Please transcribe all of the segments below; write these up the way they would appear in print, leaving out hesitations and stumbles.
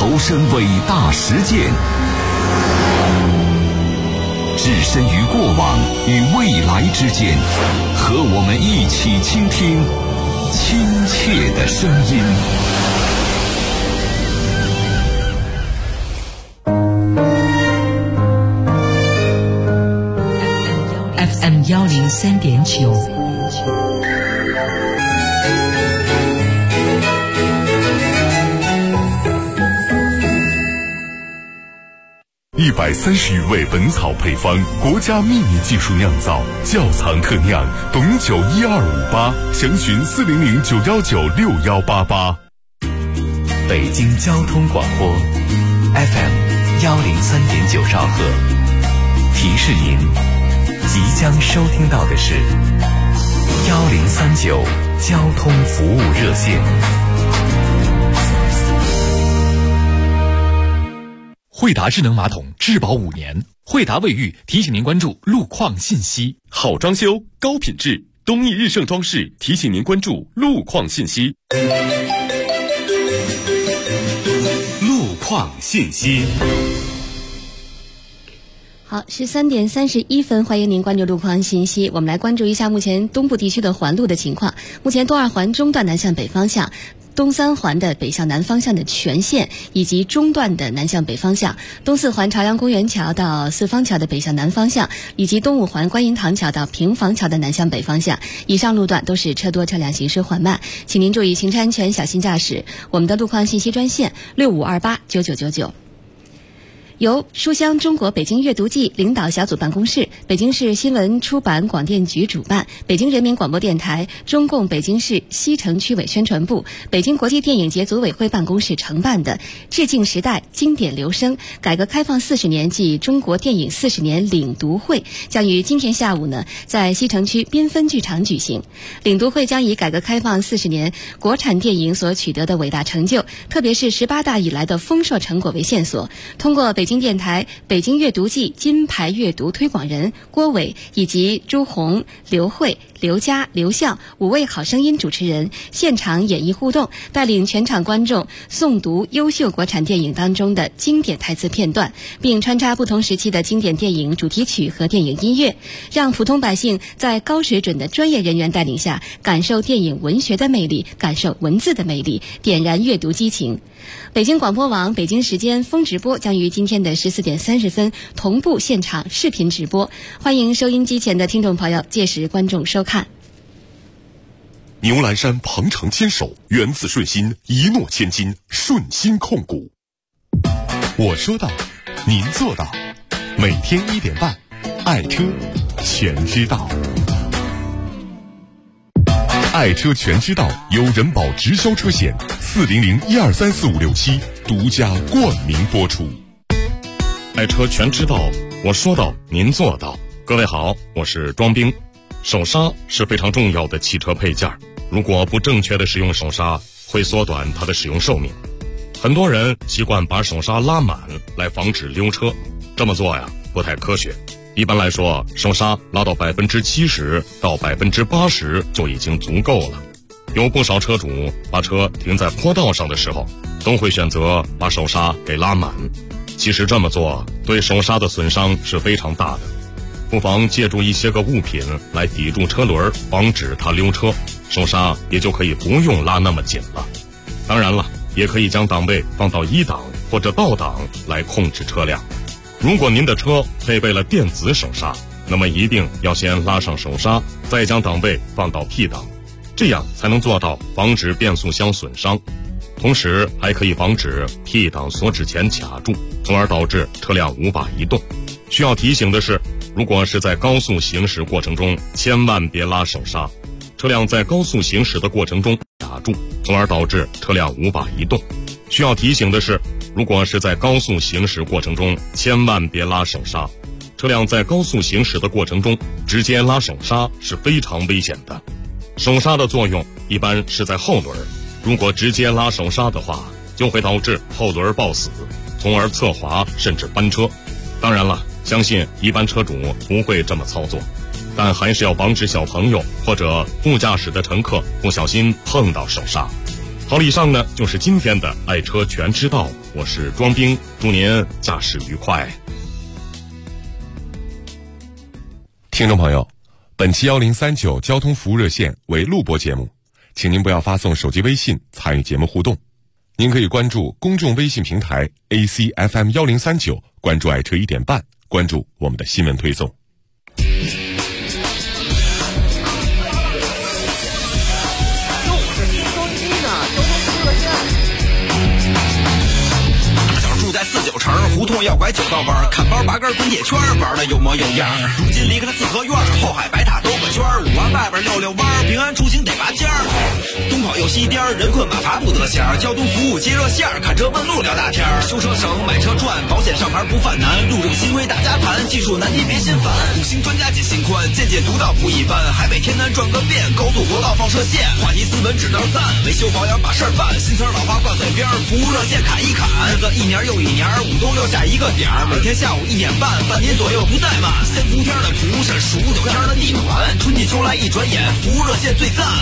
投身伟大实践，置身于过往与未来之间，和我们一起倾听亲切的声音。 FM 103.9。 130余味本草配方，国家秘密技术酿造，窖藏特酿，董酒1258，详询400-919-6188。 北京交通广播 FM 103.9兆赫，提示您即将收听到的是1039交通服务热线。 惠达智能马桶质保5年，惠达卫浴提醒您关注路况信息。 好装修，高品质，东益日盛装饰提醒您关注路况信息。 路况信息。 好，13点31分，欢迎您关注路况信息。我们来关注一下目前东部地区的环路的情况。目前东二环中段南向北方向，东三环的北向南方向的全线，以及中段的南向北方向，东四环朝阳公园桥到四方桥的北向南方向，以及东五环观音堂桥到平房桥的南向北方向，以上路段都是车多，车辆行驶缓慢，请您注意行车安全，小心驾驶。我们的路况信息专线65289999。由书香中国北京阅读季领导小组办公室、北京市新闻出版广电局主办，北京人民广播电台、中共北京市西城区委宣传部、北京国际电影节组委会办公室承办的致敬时代经典留声改革开放40年暨中国电影40年领读会，将于今天下午在西城区缤纷剧场举行。领读会将以改革开放40年国产电影所取得的伟大成就，特别是18大以来的丰硕成果为线索，通过北京电台北京阅读季金牌阅读推广人郭伟以及朱红、刘慧、刘佳、刘笑5位好声音主持人现场演绎互动，带领全场观众诵读优秀国产电影当中的经典台词片段，并穿插不同时期的经典电影主题曲和电影音乐，让普通百姓在高水准的专业人员带领下感受电影文学的魅力，感受文字的魅力，点燃阅读激情。北京广播网北京时间风直播将于今天的14点30分同步现场视频直播，欢迎收音机前的听众朋友届时观众收看。 牛栏山鹏程牵手，源自顺心，一诺千金，顺心控股。 我说到，您做到。每天1点半，爱车全知道。爱车全知道由人保直销车险400-1234567独家冠名播出。 爱车全知道，我说到您做到。各位好，我是庄兵。手刹是非常重要的汽车配件，如果不正确的使用手刹，会缩短它的使用寿命。很多人习惯把手刹拉满来防止溜车，这么做不太科学。一般来说，手刹拉到70%到80%就已经足够了。有不少车主把车停在坡道上的时候，都会选择把手刹给拉满。其实这么做对手刹的损伤是非常大的，不妨借助一些个物品来抵住车轮，防止它溜车，手刹也就可以不用拉那么紧了。当然了，也可以将档位放到1档或者倒档来控制车辆。如果您的车配备了电子手刹，那么一定要先拉上手刹，再将档位放到 P 档，这样才能做到防止变速箱损伤，同时还可以防止 P 档锁止钳卡住，从而导致车辆无法移动。需要提醒的是，如果是在高速行驶过程中，千万别拉手刹，车辆在高速行驶的过程中卡住，从而导致车辆无法移动。需要提醒的是，如果是在高速行驶过程中，千万别拉手刹，车辆在高速行驶的过程中直接拉手刹是非常危险的。手刹的作用一般是在后轮，如果直接拉手刹的话，就会导致后轮抱死，从而侧滑甚至翻车。当然了，相信一般车主不会这么操作，但还是要防止小朋友或者副驾驶的乘客不小心碰到手刹。 好了，以上呢就是今天的爱车全知道，我是庄兵，祝您驾驶愉快。 听众朋友，本期1039交通服务热线为录播节目，请您不要发送手机微信参与节目互动。您可以关注公众微信平台 ACFM1039，关注爱车1点半，关注我们的新闻推送。 49城胡同要拐9道弯，看包拔根滚铁圈，玩的有模有样。如今离开了四合院，后海白塔兜个圈，5环外边溜弯，平安出行得拔尖儿。东跑又西颠，人困马乏不得闲。交通服务接热线，看车问路聊大天。修车省，买车赚，保险上牌不犯难。路政新规大家谈，技术难题别心烦。5星专家解心宽，见解独到不一般。海北天南转个遍，高速国道放射线。话题斯文只道赞，维修保养把事儿办。新词老话挂嘴边，服务热线砍一砍。日子一年又一年，5都留下一个点儿。每天下午1点半，半年左右不怠慢。先伏天的蒲是数9天的地暖，春季秋来一转眼，服务热线最赞。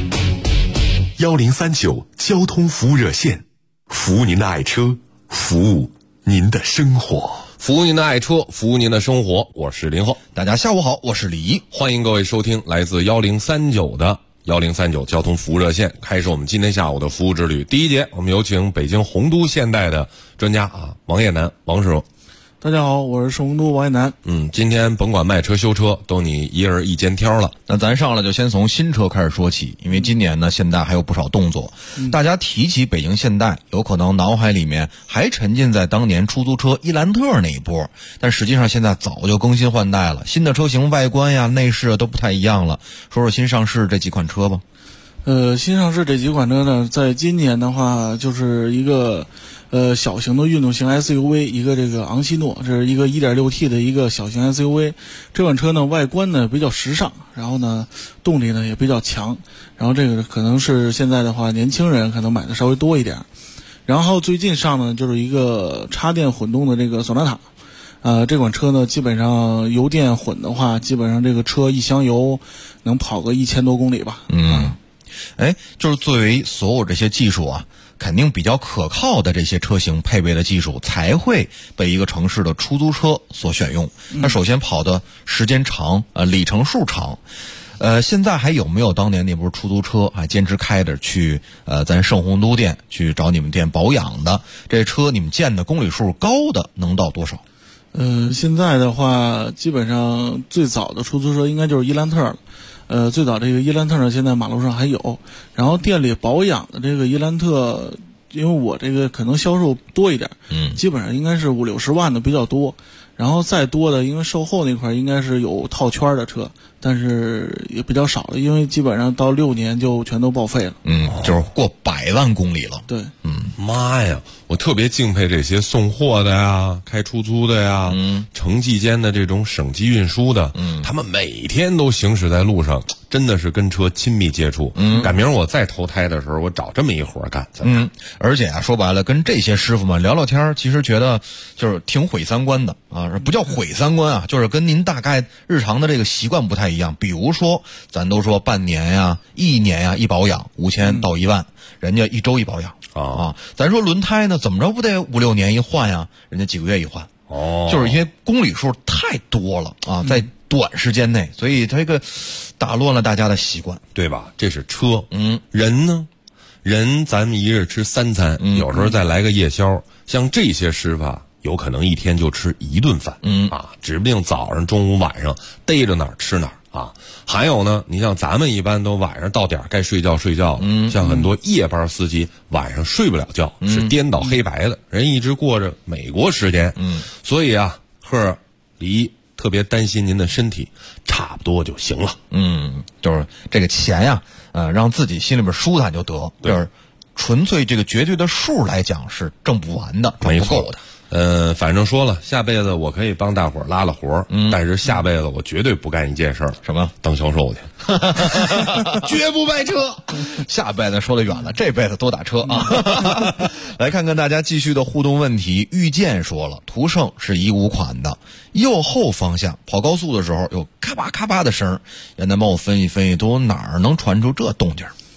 1039交通服务热线，服务您的爱车，服务您的生活，服务您的爱车，服务您的生活。我是林浩， 大家下午好，我是李毅， 欢迎各位收听来自1039的1039交通服务热线，开始我们今天下午的服务之旅。第一节，我们有请北京洪都现代的专家王业南王师傅。 大家好，我是洪都王业南。 今天甭管卖车修车，都你一人一肩挑了。 那咱上来就先从新车开始说起，因为今年呢，现代还有不少动作。大家提起北京现代，有可能脑海里面还沉浸在当年出租车伊兰特那一波，但实际上现在早就更新换代了，新的车型外观呀、内饰都不太一样了。说说新上市这几款车吧。 新上市这几款车呢，在今年的话，就是一个小型的运动型 SUV， 一个这个昂希诺，这是一个 1.6T 的一个小型 SUV。这款车呢，外观呢比较时尚，然后呢动力呢也比较强，然后这个可能是现在的话年轻人可能买的稍微多一点。然后最近上呢就是一个插电混动的这个索纳塔。这款车呢，基本上油电混的话，基本上这个车一箱油能跑个1000多公里吧。 就是作为所有这些技术啊，肯定比较可靠的这些车型配备的技术，才会被一个城市的出租车所选用。它首先跑的时间长，里程数长。现在还有没有当年那部出租车还坚持开着去咱盛洪都店去找你们店保养的？这车你们建的公里数高的能到多少？ 现在的话，基本上最早的出租车应该就是伊兰特了。最早这个伊兰特呢，现在马路上还有。然后店里保养的这个伊兰特，因为我这个可能销售多一点，基本上应该是50-60万的比较多。然后再多的，因为售后那块应该是有套圈的车，但是也比较少了，因为基本上到6年就全都报废了。 就是过100万公里了。 对， 妈呀，我特别敬佩这些送货的呀、开出租的呀、城际间的这种省级运输的，他们每天都行驶在路上，真的是跟车亲密接触。赶明儿我再投胎的时候，我找这么一活干。 而且说白了，跟这些师傅们聊聊天，其实觉得就是挺毁三观的啊，不叫毁三观啊，就是跟您大概日常的这个习惯不太一样。比如说，咱都说半年呀、1年呀一保养5000到1万，人家1周一保养啊。咱说轮胎呢，怎么着不得5-6年一换呀？人家几个月一换。就是因为公里数太多了啊，在短时间内，所以这个打乱了大家的习惯， 对吧？这是车。人呢？人咱们一日吃3餐，有时候再来个夜宵。像这些师傅有可能一天就吃1顿饭，指不定早上、中午、晚上逮着哪儿吃哪儿啊。还有呢，你像咱们一般都晚上到点该睡觉睡觉，像很多夜班司机晚上睡不了觉，是颠倒黑白的，人一直过着美国时间，所以李特别担心您的身体，差不多就行了。 就是这个钱呀，让自己心里边舒坦就得，就是纯粹这个绝对的数来讲是挣不完的，挣不够的。 反正说了，下辈子我可以帮大伙儿拉了活，但是下辈子我绝对不干一件事儿， 什么？ 当销售去， 绝不卖车。下辈子说得远了，这辈子多打车啊！来看看大家继续的互动问题。遇见说了，途胜是15款的，右后方向跑高速的时候有咔吧咔吧的声，让他帮我分析分析，都哪儿能传出这动静？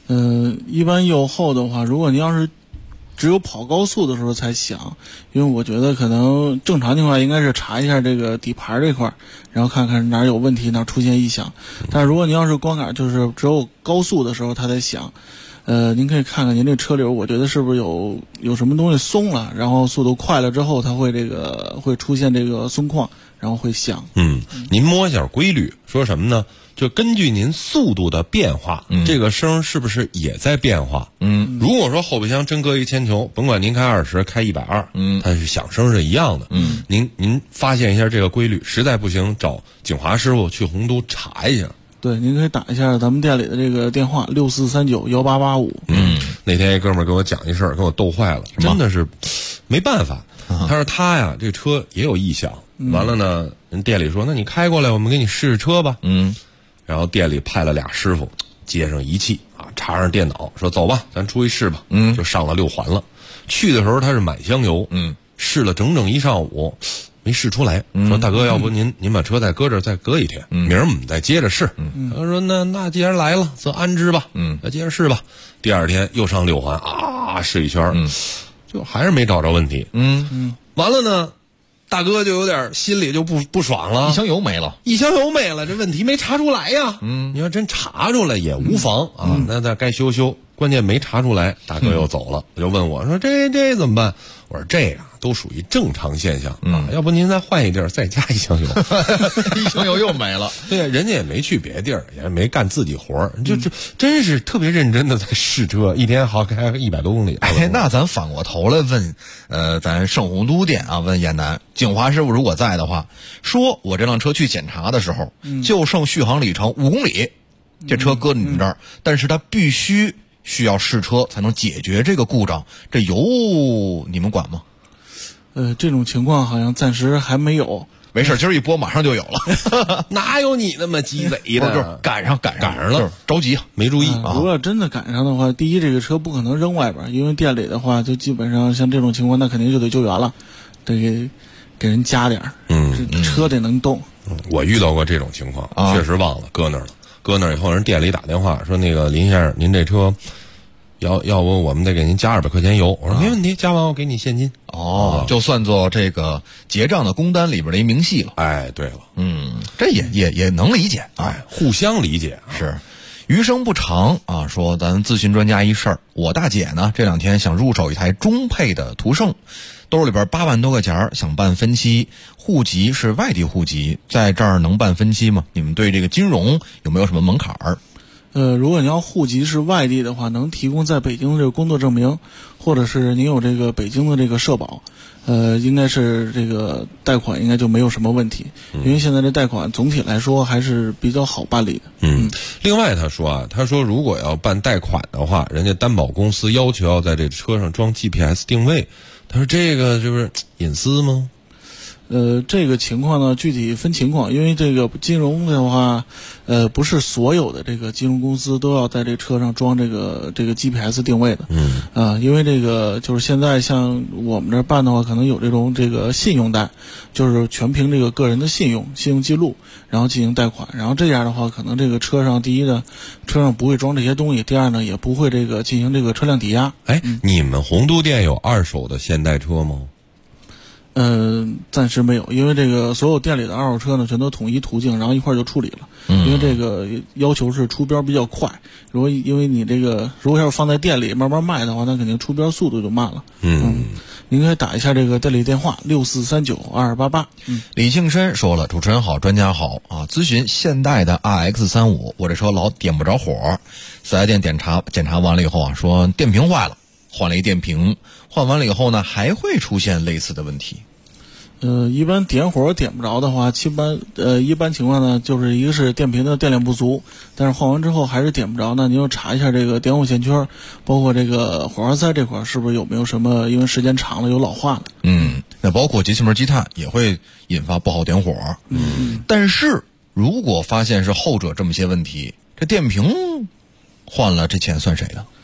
一般右后的话，如果您要是只有跑高速的时候才响，因为我觉得可能正常情况应该是查一下这个底盘这块，然后看看哪儿有问题，哪儿出现异响。但是如果您要是光杆就是只有高速的时候它才响，您可以看看您这车流，我觉得是不是有什么东西松了，然后速度快了之后，它会会出现这个松旷，然后会响。 您摸一下规律，说什么呢？就根据您速度的变化，这个声是不是也在变化？如果说后备箱真搁一铅球，甭管您开20开120，它是响声是一样的。您发现一下这个规律，实在不行找景华师傅去洪都查一下。 对，您可以打一下咱们店里的这个电话64391885。 那天一哥们儿给我讲一事儿，给我逗坏了，真的是没办法。他说他呀，这车也有异响，完了呢，人店里说，那你开过来，我们给你试试车吧。然后店里派了俩师傅，接上仪器啊，插上电脑，说走吧，咱出去试吧。就上了6环了。去的时候他是满箱油，试了整整一上午，没试出来。说大哥，要不您把车再搁这儿，再搁一天，明儿我们再接着试。他说那既然来了，则安之吧。再接着试吧。第二天又上6环啊，试一圈，就还是没找着问题。完了呢。大哥就有点心里就不爽了， 一箱油没了， 这问题没查出来呀。你要真查出来也无妨啊，那该修，关键没查出来，大哥又走了，就问我说这怎么办？我说这个都属于正常现象啊，要不您再换一地儿再加一箱油， 一箱油又没了。 对，人家也没去别地儿，也没干自己活儿，就真是特别认真的在试车，一天好开100多公里。 那咱反过头来问，咱圣洪都店啊，问燕南景华师傅如果在的话，说我这辆车去检查的时候，就剩续航里程5公里，这车搁你们这儿，但是它需要试车才能解决这个故障，这油你们管吗？ 这种情况好像暂时还没有。 没事，今儿一播马上就有了。 哪有你那么鸡贼的？ 就是赶上了，着急没注意。 如果真的赶上的话，第一，这个车不可能扔外边，因为店里的话，就基本上像这种情况，那肯定就得救援了，得给人加点儿。车得能动。 我遇到过这种情况，确实忘了搁那儿了。搁那儿以后，人店里打电话说：“那个林先生，您这车要不我们得给您加200块钱油。”我说：“没问题，加完我给你现金。” 就算作这个结账的工单里边的一明细了。 哎，对了， 这也能理解啊， 互相理解是。余生不长啊，说咱咨询专家一事儿，我大姐呢这2天想入手一台中配的途胜，兜里边8万多块钱，想办分期，户籍是外地户籍，在这儿能办分期吗？你们对这个金融有没有什么门槛儿？ 如果你要户籍是外地的话，能提供在北京的这个工作证明，或者是您有这个北京的这个社保，应该是这个贷款应该就没有什么问题，因为现在这贷款总体来说还是比较好办理的。 另外他说如果要办贷款的话，人家担保公司要求要在这车上装 GPS 定位，他说这个就是隐私吗？ 这个情况呢，具体分情况，因为这个金融的话，不是所有的这个金融公司都要在这车上装这个 GPS 定位的。因为这个就是现在像我们这办的话，可能有这种这个信用贷，就是全凭这个个人的信用记录，然后进行贷款，然后这样的话，可能这个车上第一呢，车上不会装这些东西，第二呢，也不会这个进行这个车辆抵押。 你们洪都店有2手的现代车吗？ 暂时没有，因为这个所有店里的2手车呢，全都统一途径，然后一块就处理了。因为这个要求是出标比较快，因为你这个如果要是放在店里慢慢卖的话，那肯定出标速度就慢了。您可以打一下这个店里电话64392288。 李庆深说了，主持人好，专家好啊，咨询现代的 RX35，我这车老点不着火，4S店检查完了以后啊，说电瓶坏了，换了一电瓶，换完了以后呢，还会出现类似的问题。 一般点火点不着的话，一般情况呢，就是一个是电瓶的电量不足，但是换完之后还是点不着呢，您要查一下这个点火线圈，包括这个火花塞这块是不是有没有什么，因为时间长了有老化的。 那包括节气门积碳也会引发不好点火。但是如果发现是后者这么些问题，这电瓶换了，这钱算谁的？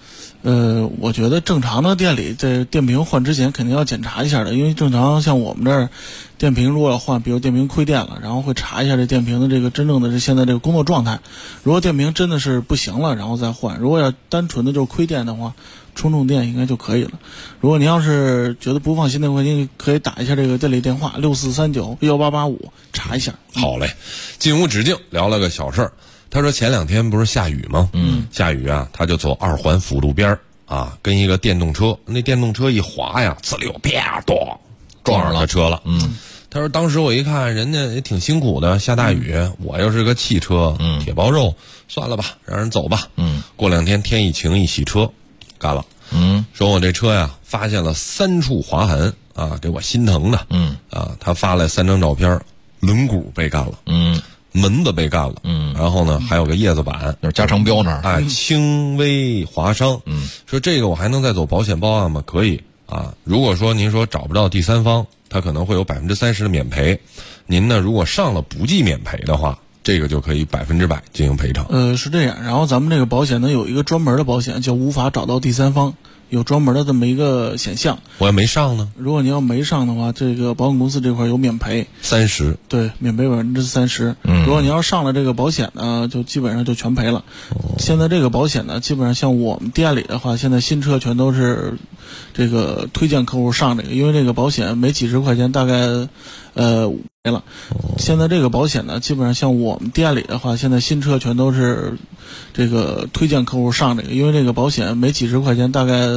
我觉得正常的店里在电瓶换之前肯定要检查一下的，因为正常像我们这儿电瓶如果要换，比如电瓶亏电了，然后会查一下这电瓶的这个真正的是现在这个工作状态。如果电瓶真的是不行了，然后再换；如果要单纯的就是亏电的话，充电应该就可以了。如果您要是觉得不放心的话，您可以打一下这个店里电话64391885查一下。 好嘞，进无止境聊了个小事儿。他说前2天不是下雨吗？下雨啊，他就走2环辅路边啊，跟一个电动车，那电动车一滑呀，呲溜啪咚撞上他车了。他说当时我一看人家也挺辛苦的，下大雨，我要是个汽车，铁包肉，算了吧，让人走吧。过2天天一晴一洗车，干了。说我这车呀发现了3处划痕啊，给我心疼的。他发来3张照片，轮毂被干了。门子被干了，然后呢，还有个叶子板， 就是加长标那儿， 轻微划伤。说这个我还能再走保险报案吗？可以啊。如果说您说找不到第三方，他可能会有30%的免赔。您呢，如果上了不计免赔的话，这个就可以100%进行赔偿。 是这样。然后咱们这个保险呢，有一个专门的保险叫无法找到第三方。有专门的这么一个选项， 我也没上呢。 如果你要没上的话，这个保险公司这块有免赔 30%， 对，免赔30%。如果你要上了这个保险呢，就基本上就全赔了。现在这个保险呢，基本上像我们店里的话，现在新车全都是这个推荐客户上这个，因为这个保险没几十块钱，大概没了。现在这个保险呢，基本上像我们店里的话，现在新车全都是这个推荐客户上这个，因为这个保险没几十块钱，大概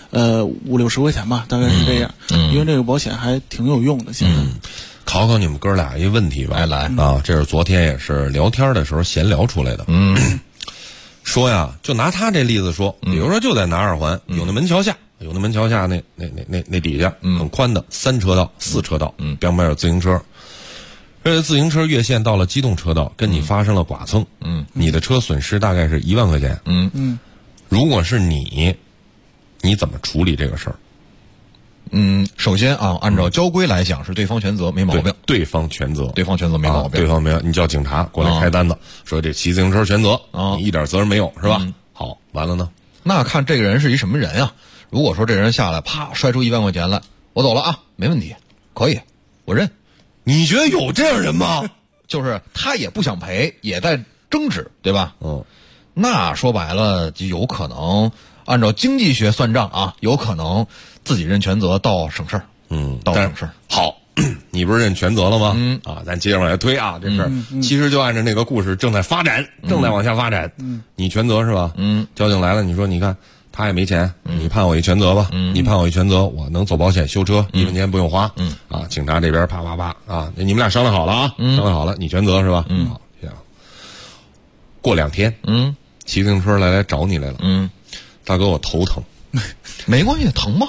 50-60块钱吧，大概是这样。因为这个保险还挺有用的。现在考考你们哥俩一个问题吧。 来啊，这是昨天也是聊天的时候闲聊出来的。说呀，就拿他这例子说，比如说就在南2环永定门桥下。永定门桥下那底下很宽的3车道、4车道，边有自行车。这自行车越线到了机动车道，跟你发生了剐蹭，你的车损失大概是1万块钱。如果是你怎么处理这个事儿？ 首先啊，按照交规来讲是对方全责，没毛病。 对方全责， 对方全责没毛病。 对方没有，你叫警察过来开单子，说这骑自行车全责，你一点责任没有，是吧？好，完了呢？ 那看这个人是一什么人啊？如果说这人下来啪摔出1万块钱来，我走了啊，没问题，可以，我认。 你觉得有这样人吗？ 就是他也不想赔，也在争执，对吧？那说白了就有可能按照经济学算账啊，有可能自己认全责倒省事儿。倒省事儿。 好，你不是认全责了吗？咱接着往下推啊，这事儿其实就按照那个故事正在发展，正在往下发展。你全责是吧？交警来了，你说你看他也没钱，你判我一全责吧。你判我一全责，我能走保险修车，1分钱不用花。警察这边啪啪啪啊，你们俩商量好了啊，商量好了，你全责是吧？好，行。过2天，骑自行车来找你来了。大哥，我头疼。 没关系，疼吗？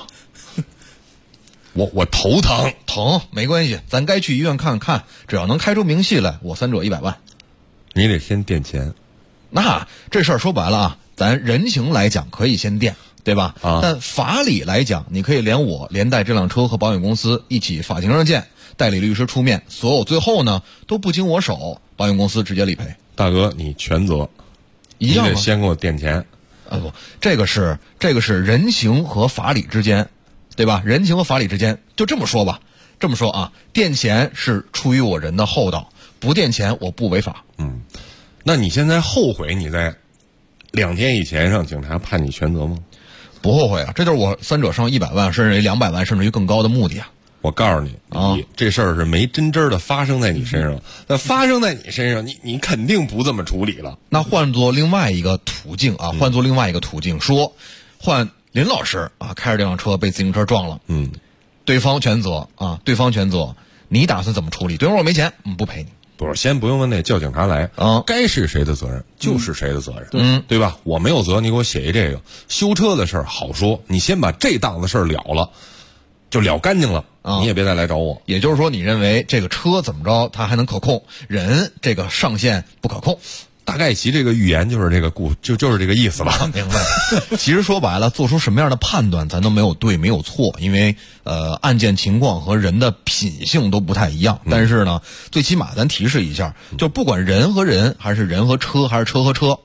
我头疼没关系，咱该去医院看看，只要能开出明细来，我3者100万。 你得先垫钱。 那这事儿说白了啊，咱人情来讲可以先垫，对吧？但法理来讲，你可以连带这辆车和保险公司一起法庭上见，代理律师出面，所有最后呢都不经我手，保险公司直接理赔。 大哥，你全责， 一样吗？ 你得先给我垫钱。 不，这个是人情和法理之间，对吧？人情和法理之间，就这么说吧。这么说啊，垫钱是出于我人的厚道，不垫钱我不违法。 那你现在后悔你在2天以前让警察判你全责吗？ 不后悔啊，这就是我3者上100万，甚至于200万，甚至于更高的目的啊。 我告诉你，这事儿是没真的发生在你身上，那发生在你身上，你肯定不这么处理了。 那换做另外一个途径啊，说，换林老师啊，开着这辆车被自行车撞了，对方全责，你打算怎么处理？对方说我没钱，不赔你。 不是，先不用问那叫警察来该是谁的责任就是谁的责任，对吧？我没有责，你给我写一这个修车的事儿好说，你先把这档子事儿了了，就了干净了，你也别再来找我。 也就是说，你认为这个车怎么着，它还能可控，人这个上限不可控。 大概其这个预言就是这个就是这个意思吧。 明白。其实说白了，做出什么样的判断，咱都没有对，没有错，因为案件情况和人的品性都不太一样。但是呢，最起码咱提示一下，就不管人和人，还是人和车，还是车和车，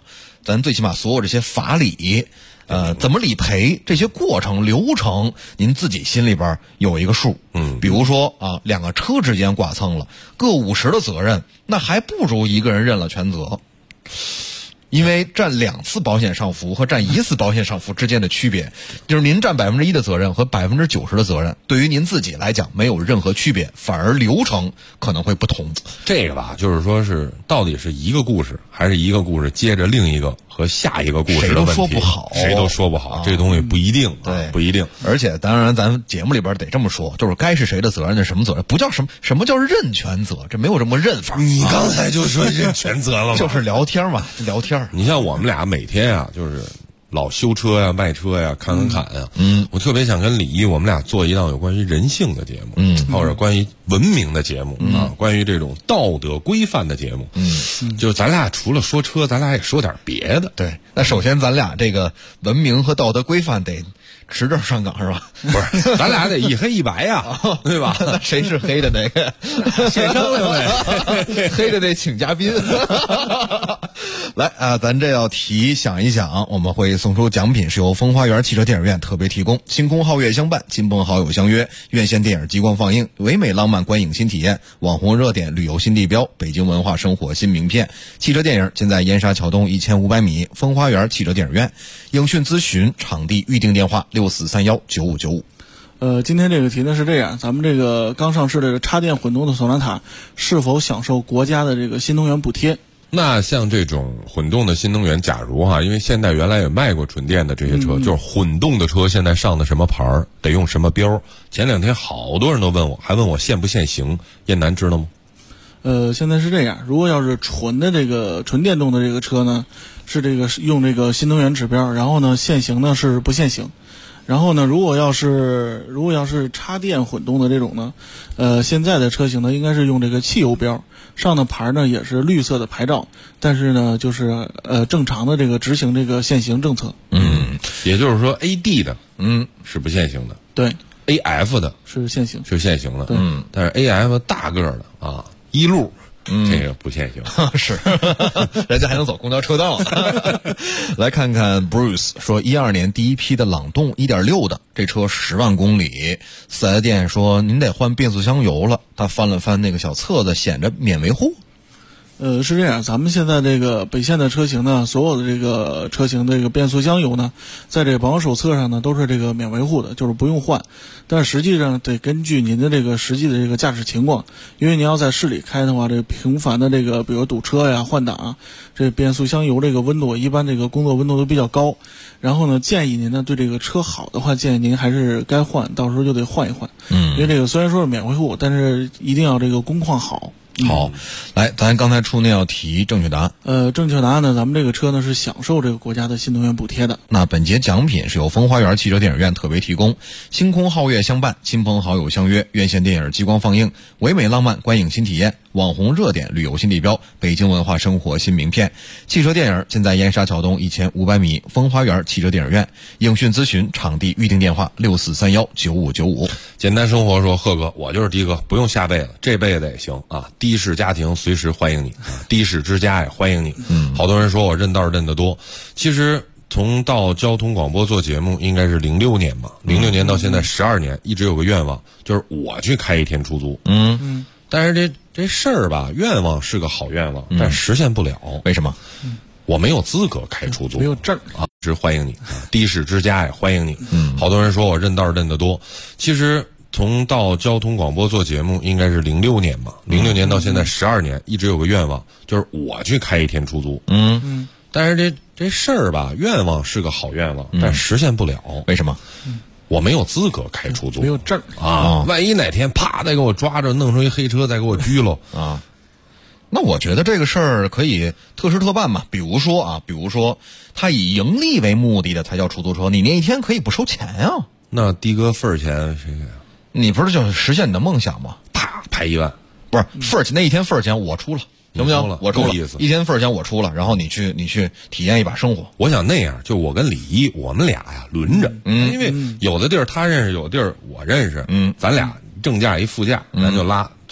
咱最起码所有这些法理，怎么理赔这些过程流程，您自己心里边有一个数。比如说啊，两个车之间剐蹭了，各50%的责任，那还不如一个人认了全责。因为占2次保险上浮和占1次保险上浮之间的区别，就是您占1%的责任和90%的责任，对于您自己来讲没有任何区别，反而流程可能会不同。 这个吧，就是说是到底是一个故事，还是一个故事接着另一个和下一个故事的问题， 谁都说不好， 谁都说不好，这东西不一定， 对， 不一定。 而且当然，咱节目里边得这么说，就是该是谁的责任，那什么责任，不叫什么叫认全责，这没有这么认法。 你刚才就说认全责了吗？ 就是聊天嘛，聊天。 你像我们俩每天啊，就是老修车呀、卖车呀、看呀。我特别想跟李一，我们俩做一档有关于人性的节目，或者关于文明的节目啊，关于这种道德规范的节目。就是咱俩除了说车，咱俩也说点别的。 对，那首先咱俩这个文明和道德规范得持证上岗是吧？ 不是，咱俩得一黑一白呀，对吧？ 那谁是黑的那个？ 先商量呗， 黑的得请嘉宾。来啊，咱这道题想一想，我们会送出奖品，是由风花园汽车电影院特别提供，星空皓月相伴，亲朋好友相约，院线电影极光放映，唯美浪漫观影新体验，网红热点旅游新地标，北京文化生活新名片。汽车电影现在燕莎桥东1500米，风花园汽车电影院。影讯咨询场地预订电话64319595。 今天这个题呢是这样，咱们这个刚上市的插电混动的索纳塔是否享受国家的这个新能源补贴？ 那像这种混动的新能源，假如因为现代原来也卖过纯电的这些车，就是混动的车现在上的什么牌儿，得用什么标？前2天好多人都问我，还问我限不限行，燕南知道吗？ 现在是这样，如果要是纯电动的这个车呢，是用这个新能源指标，然后呢限行呢是不限行。然后呢，如果要是插电混动的这种呢，现在的车型呢应该是用这个汽油标，上的牌呢也是绿色的牌照，但是呢就是正常的这个执行这个限行政策。 也就是说 AD 的是不限行的， 对 ，AF 的是限行的， 对， 但是 AF 大个的啊，一路。这个不限行。 是，人家还能走公交车道。来看看 Bruce 说，12年第一批的朗动1.6的这车10万公里，4S店说您得换变速箱油了。他翻了翻那个小册子，显着免维护。 是这样，咱们现在这个北线的车型呢，所有的这个车型这个变速箱油呢，在这个保养手册上呢都是这个免维护的，就是不用换。但是实际上得根据您的这个实际的这个驾驶情况，因为您要在市里开的话，这个频繁的这个比如堵车呀、换挡，这变速箱油这个温度一般这个工作温度都比较高。然后呢，建议您呢对这个车好的话，建议您还是该换，到时候就得换一换。因为这个虽然说是免维护，但是一定要这个工况好。 好，来，咱刚才出那道题正确答案。 正确答案呢，咱们这个车呢是享受这个国家的新能源补贴的。 那本节奖品是由风花园汽车电影院特别提供，星空皓月相伴，亲朋好友相约，院线电影极光放映，唯美浪漫观影新体验，网红热点旅游新地标，北京文化生活新名片。汽车电影现在燕莎桥东1500米，风花园汽车电影院。影讯咨询场地预订电话64319595。 简单生活说，贺哥，我就是的哥，不用下辈子，这辈子也行啊。的士家庭随时欢迎你，的士之家也欢迎你。好多人说我认道认得多，其实从到交通广播做节目应该是06年吧，06年到现在12年，一直有个愿望，就是我去开一天出租。但是这事儿吧，愿望是个好愿望，但实现不了。 为什么？ 我没有资格开出租， 没有证啊，只欢迎你，的士之家也欢迎你。好多人说我认道认得多，其实从到交通广播做节目应该是06年吧，06年到现在12年，一直有个愿望，就是我去开一天出租。但是这事儿吧，愿望是个好愿望，但实现不了。 为什么？ 我没有资格开出租， 没有证啊！万一哪天啪再给我抓着，弄出一黑车再给我拘了啊！那我觉得这个事儿可以特事特办嘛。比如说他以盈利为目的的才叫出租车，你那一天可以不收钱啊。 那的哥份儿钱谁给？ 你不是就是实现你的梦想吗？ 啪拍1万， 不是份儿钱，那一天份儿钱我出了。行不行？我出了，一天份儿钱我出了，然后你去体验一把生活。 我想那样，就我跟李一，我们俩呀轮着，因为有的地儿他认识，有的地儿我认识，咱俩正驾一副驾，咱就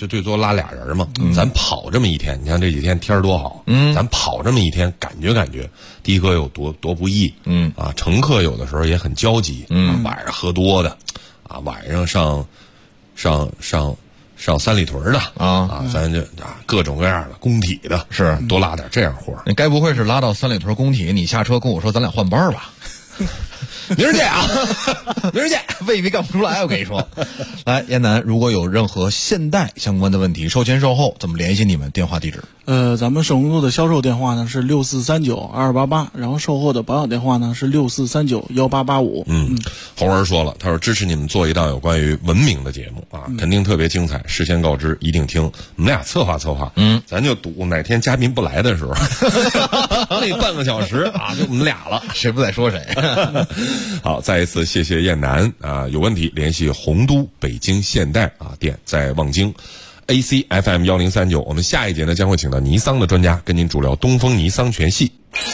就最多拉俩人嘛。咱跑这么一天，你看这几天天儿多好，咱跑这么一天，感觉的哥有多不易，乘客有的时候也很焦急，晚上喝多的，晚上上三里屯的咱就各种各样的工体的， 是多拉点这样活。 你该不会是拉到三里屯工体，你下车跟我说咱俩换班吧？明儿见啊，明儿见，未必干不出来。我跟你说，来，燕南，如果有任何现代相关的问题，售前售后怎么联系你们？电话地址？ 咱们圣红座的销售电话呢是64392288，然后售后的保养电话呢是64391885。 红文说了，他说支持你们做一档有关于文明的节目肯定特别精彩，事先告知，一定听。我们俩策划，咱就赌哪天嘉宾不来的时候，那半个小时就我们俩了， 谁不在说谁。 好，再一次谢谢燕南有问题联系洪都北京现代店，在望京 ACFM 1039。我们下一节呢将会请到尼桑的专家跟您主聊东风尼桑全系。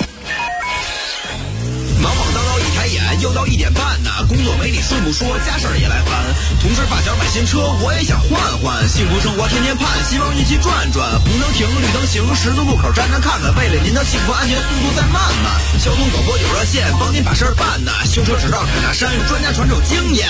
忙忙叨叨一抬眼又到1点半呢，工作没你顺不说，家事儿也来烦。同事发小买新车，我也想换换，幸福生活天天盼，希望一起转转。红灯停，绿灯行，十字路口站站看看，为了您的幸福安全，速度再慢慢。交通广播有热线，帮您把事儿办呢。修车只到凯纳山，专家传授经验。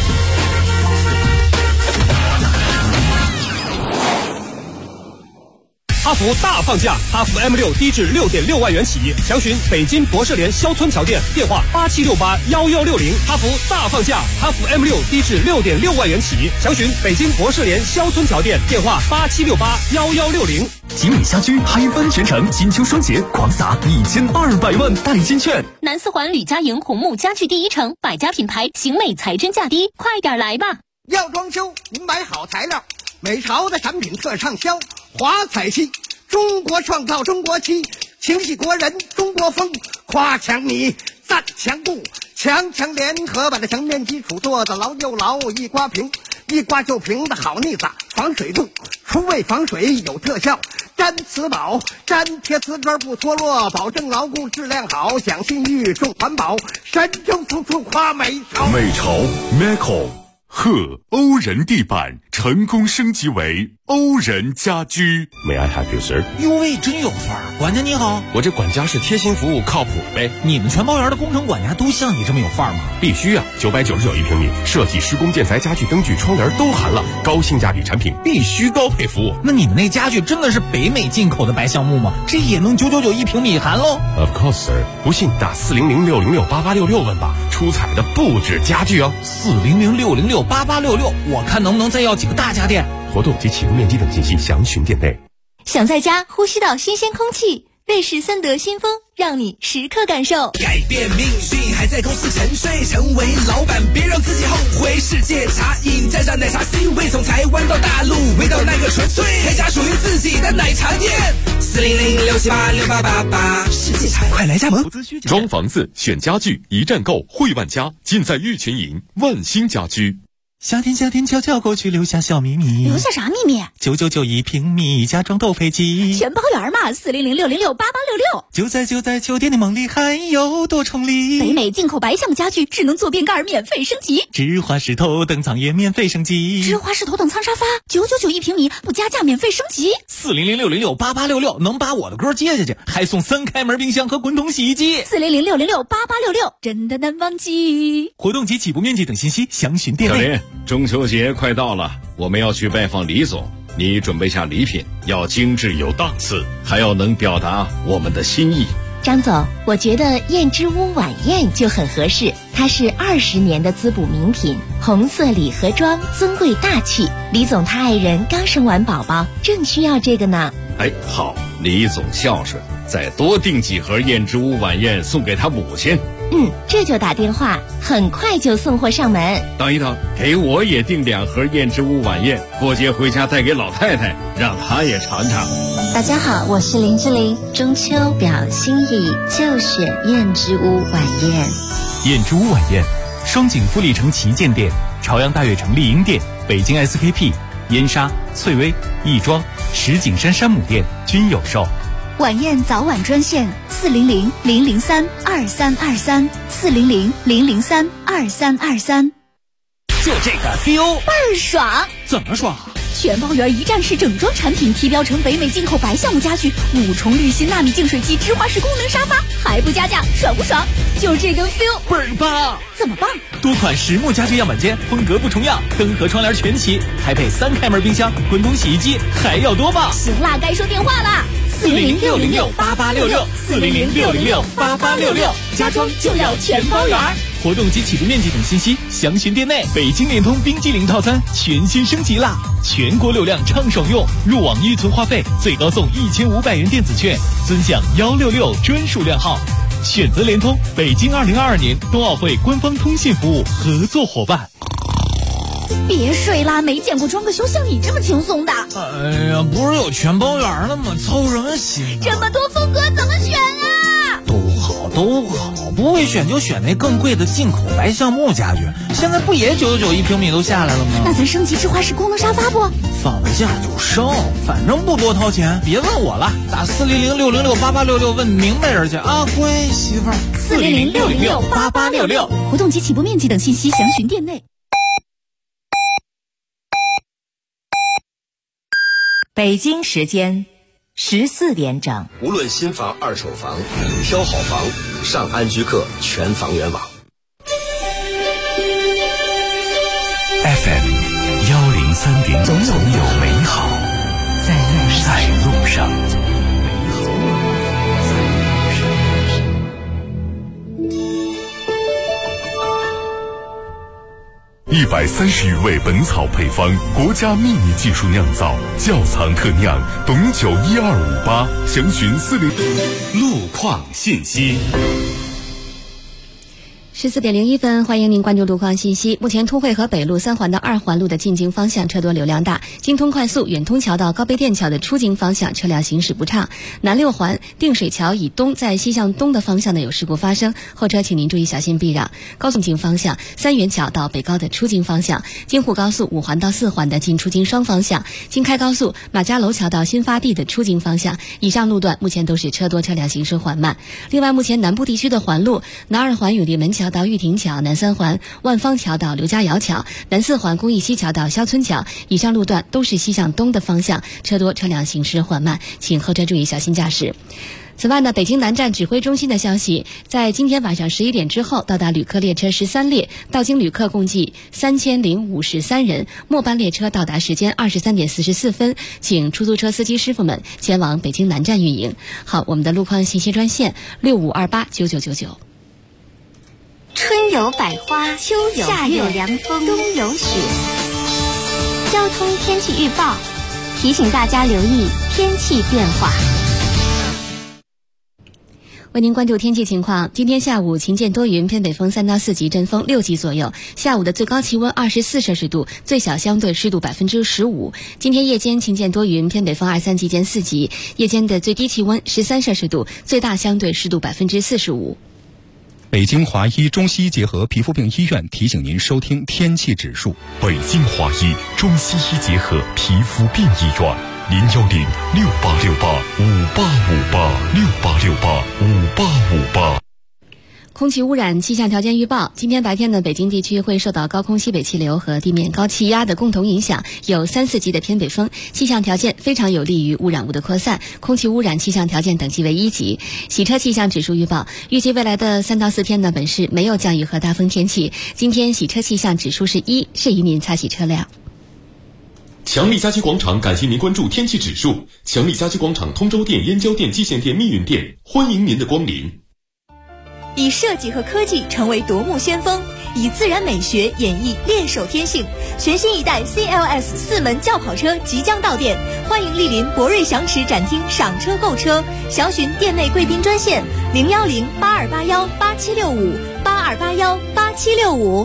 哈弗大放价，哈弗 M6低至6.6万元起，详询北京博士联肖村桥店，电话87681160。哈弗大放价，哈弗 M6低至6.6万元起，详询北京博士联肖村桥店，电话87681160。 集美家居嗨翻全城，金秋双节狂撒1200万代金券。 南四环吕家营红木家具第一城，百家品牌，行美才真价低，快点来吧！ 要装修，您买好材料，美潮的产品特畅销。华彩漆，中国创造中国漆，情系国人中国风，夸墙米，赞墙布，强联合把这墙面基础做得牢又牢，一刮平，一刮就平的好腻子，防水度，除味防水有特效，粘瓷宝，粘贴瓷砖不脱落，保证牢固质量好，讲信誉重环保，神州处处夸美潮。 美潮 Meco。欧仁地板成功升级为欧仁家居。 May I help you, sir？ 哟喂，真有范儿！管家你好， 我这管家是贴心服务，靠谱呗。 你们全包园的工程管家都像你这么有范儿吗？ 必须啊！999一平米，设计、施工、建材、家具、灯具、窗帘都含了，高性价比产品，必须高配服务。 那你们那家具真的是北美进口的白橡木吗？这也能999一平米含喽 ？Of course, sir。不信打400-606-8866问吧，出彩的不止家具哦。 400-606-8866，我看能不能再要几个大家电。 活动及启用面积等信息详询店内。 想在家呼吸到新鲜空气，瑞士森德新风让你时刻感受。 改变命运还在公司沉睡，成为老板别让自己后悔。世界茶饮加上奶茶 C 位，从台湾到大陆，味道那个纯粹，开家属于自己的奶茶店。400-678-6888，世界茶快来加盟。 装房子选家具一站购，汇万家，尽在玉群营万兴家居。 夏天悄悄过去，留下小秘密。 留下啥秘密 ？999一平米，家装都配齐， 全包圆嘛。400-606-8866， 就在酒店的梦里，还有多重礼。 北美进口白橡木家具，智能坐便盖免费升级， 芝华士头等舱也免费升级， 芝华士头等舱沙发999一平米，不加价免费升级。 400-606-8866能把我的歌接下去，还送3开门冰箱和滚筒洗衣机。 400-606-8866，真的难忘记。 活动及起步面积等信息详询店内。 中秋节快到了，我们要去拜访李总，你准备下礼品，要精致有档次，还要能表达我们的心意。 张总，我觉得燕之屋晚宴就很合适，它是20年的滋补名品，红色礼盒装，尊贵大气。李总他爱人刚生完宝宝，正需要这个呢。 哎，好，李总孝顺，再多订几盒燕之屋晚宴送给他母亲。 这就打电话，很快就送货上门。 等一等，给我也订2盒燕之屋晚宴，过节回家带给老太太，让她也尝尝。 大家好，我是林志玲，中秋表心意就选燕之屋晚宴。 燕之屋晚宴，双井富力城旗舰店、朝阳大悦城丽婴店、北京 SKP、燕莎、翠微、亦庄、石景山山姆店均有售。 晚宴早晚专线400-003-2323 400-003-2323。 就这个 feel 倍儿爽。 怎么爽？ 全包圆一站式整装产品，提标成北美进口白橡木家具，5重滤芯纳米净水机，直滑式功能沙发，还不加价，爽不爽？就这个 feel 倍儿棒！ 怎么棒？ 多款实木家具样板间，风格不重样，灯和窗帘全齐，还配3开门冰箱、滚筒洗衣机，还要多棒！ 行啦，该说电话啦 ！400-606-8866，400-606-8866， 家装就要全包圆。 活动及起步面积等信息，详询店内。北京联通冰激凌套餐全新升级啦！全国流量畅爽用，入网预存话费最高送1500元电子券，尊享166专属量号。选择联通，北京2022年冬奥会官方通信服务合作伙伴。 别睡啦，没见过装个修像你这么轻松的。 哎呀，不是有全包圆了吗？操什么心啊？ 这么多风格怎么选啊？ 都好，不会选就选那更贵的进口白橡木家具，现在不也999一平米都下来了吗？ 那咱升级智化式功能沙发不？ 放价就升，反正不多掏钱，别问我了，打400-606-8866问明白人去啊，乖媳妇儿。 400-606-8866，活动及起步面积等信息详询店内。 北京时间14点整。 无论新房、二手房，挑好房上安居客全房源网。 FM 103.9，总有美好在路上。130余味本草配方，国家秘密技术酿造，窖藏特酿，董酒12588，详询40。路况信息。 14:01，欢迎您关注路况信息。目前通惠河北路3环到2环路的进京方向车多流量大，京通快速远通桥到高碑店桥的出京方向车辆行驶不畅。南6环定水桥以东在西向东的方向呢有事故发生，后车请您注意小心避让。高速进京方向三元桥到北高的出京方向，京沪高速5环到4环的进出京双方向，京开高速马家楼桥到新发地的出京方向，以上路段目前都是车多车辆行驶缓慢。另外，目前南部地区的环路南2环永定门桥到玉亭桥，南3环万方桥到刘家窑桥，南4环公益西桥到肖村桥，以上路段都是西向东的方向，车多车辆行驶缓慢，请后车注意小心驾驶。此外呢，北京南站指挥中心的消息，在今天晚上11点之后到达旅客列车13列，到京旅客共计3053人，末班列车到达时间23点44分，请出租车司机师傅们前往北京南站运营。好，我们的路况信息专线65289999。 春有百花，秋有夏有凉风，冬有雪。交通天气预报提醒大家留意天气变化。 为您关注天气情况，今天下午晴间多云，偏北风3到4级，阵风6级左右。下午的最高气温24摄氏度，最小相对湿度15%。今天夜间晴间多云，偏北风2、3级见4级，夜间的最低气温13摄氏度，最大相对湿度45%。 北京华医中西医结合皮肤病医院提醒您收听天气指数。 北京华医中西医结合皮肤病医院，010-6868-5858，6868-5858。 空气污染气象条件预报，今天白天呢，北京地区会受到高空西北气流和地面高气压的共同影响，有3、4级的偏北风，气象条件非常有利于污染物的扩散，空气污染气象条件等级为1级。洗车气象指数预报，预计未来的3到4天呢，本市没有降雨和大风天气。今天洗车气象指数是1，适宜您擦洗车辆。 强力家居广场感谢您关注天气指数。强力家居广场通州店、燕郊店、蓟县店、密云店，欢迎您的光临。 以设计和科技成为夺目先锋，以自然美学演绎猎手天性。全新一代 CLS 4门轿跑车即将到店，欢迎莅临博瑞祥驰展厅赏车购车，详询店内贵宾专线010-8281-8765，8281-8765。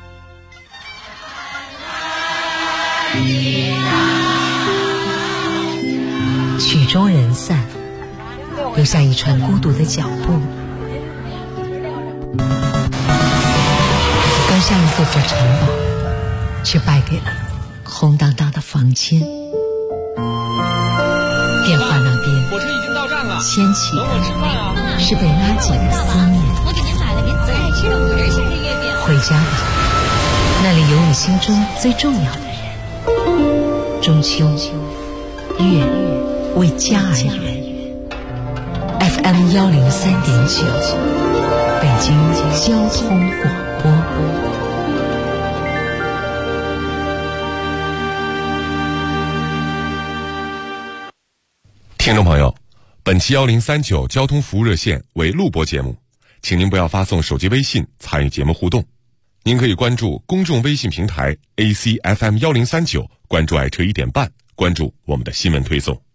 曲终人散，留下一串孤独的脚步。刚像一座座城堡，却败给了空荡荡的房间。电话那边， 火车已经到站了， 牵起等我吃饭啊！ 是被拉紧的思念。 我给您买了您最爱吃的5仁馅的月饼。 回家吧，那里有你心中最重要的人。 中秋，月为家而圆。FM 103.9，北京交通广播。 听众朋友，本期1039交通服务热线为录播节目，请您不要发送手机微信参与节目互动。您可以关注公众微信平台 ACFM 1039，关注爱车1点半，关注我们的新闻推送。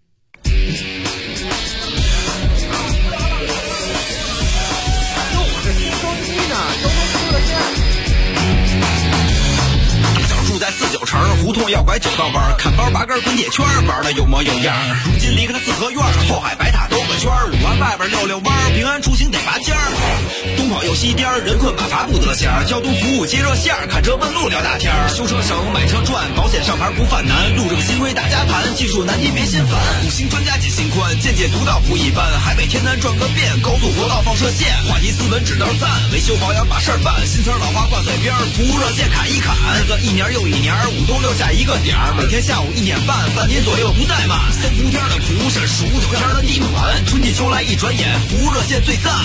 在49城胡同要拐9道弯，看包拔根滚铁圈，玩的有模有样。如今离开了四合院，后海白塔兜个圈，5环外边溜弯，平安出行得拔尖儿。东跑又西颠，人困马乏不得闲。交通服务接热线，看车问路聊大天。修车省买车赚，保险上牌不犯难。路政新规大家盘，技术难题别心烦。5星专家解心宽，见解独到不一般。海北天南转个遍，高速国道放射线。话题斯文指道赞，维修保养把事儿办。新词老话挂嘴边，服务热线砍一砍。日子一年又一年，5东6下一个点儿，每天下午1点半，半年左右不怠慢。3伏天的服务是数9天的地暖，春季秋来一转眼，服务热线最赞。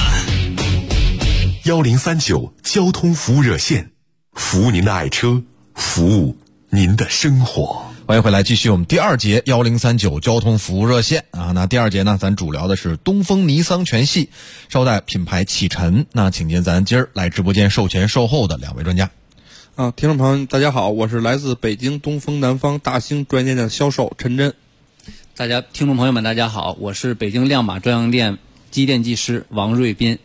1039交通服务热线，服务您的爱车，服务您的生活。 欢迎回来，继续我们第2节1039交通服务热线啊。那第2节呢，咱主聊的是东风尼桑全系捎带品牌启辰。那请见咱今儿来直播间售前售后的2位专家。 听众朋友大家好，我是来自北京东风南方大兴专业店销售陈真。 听众朋友们大家好，我是北京亮马专营店机电技师王瑞斌。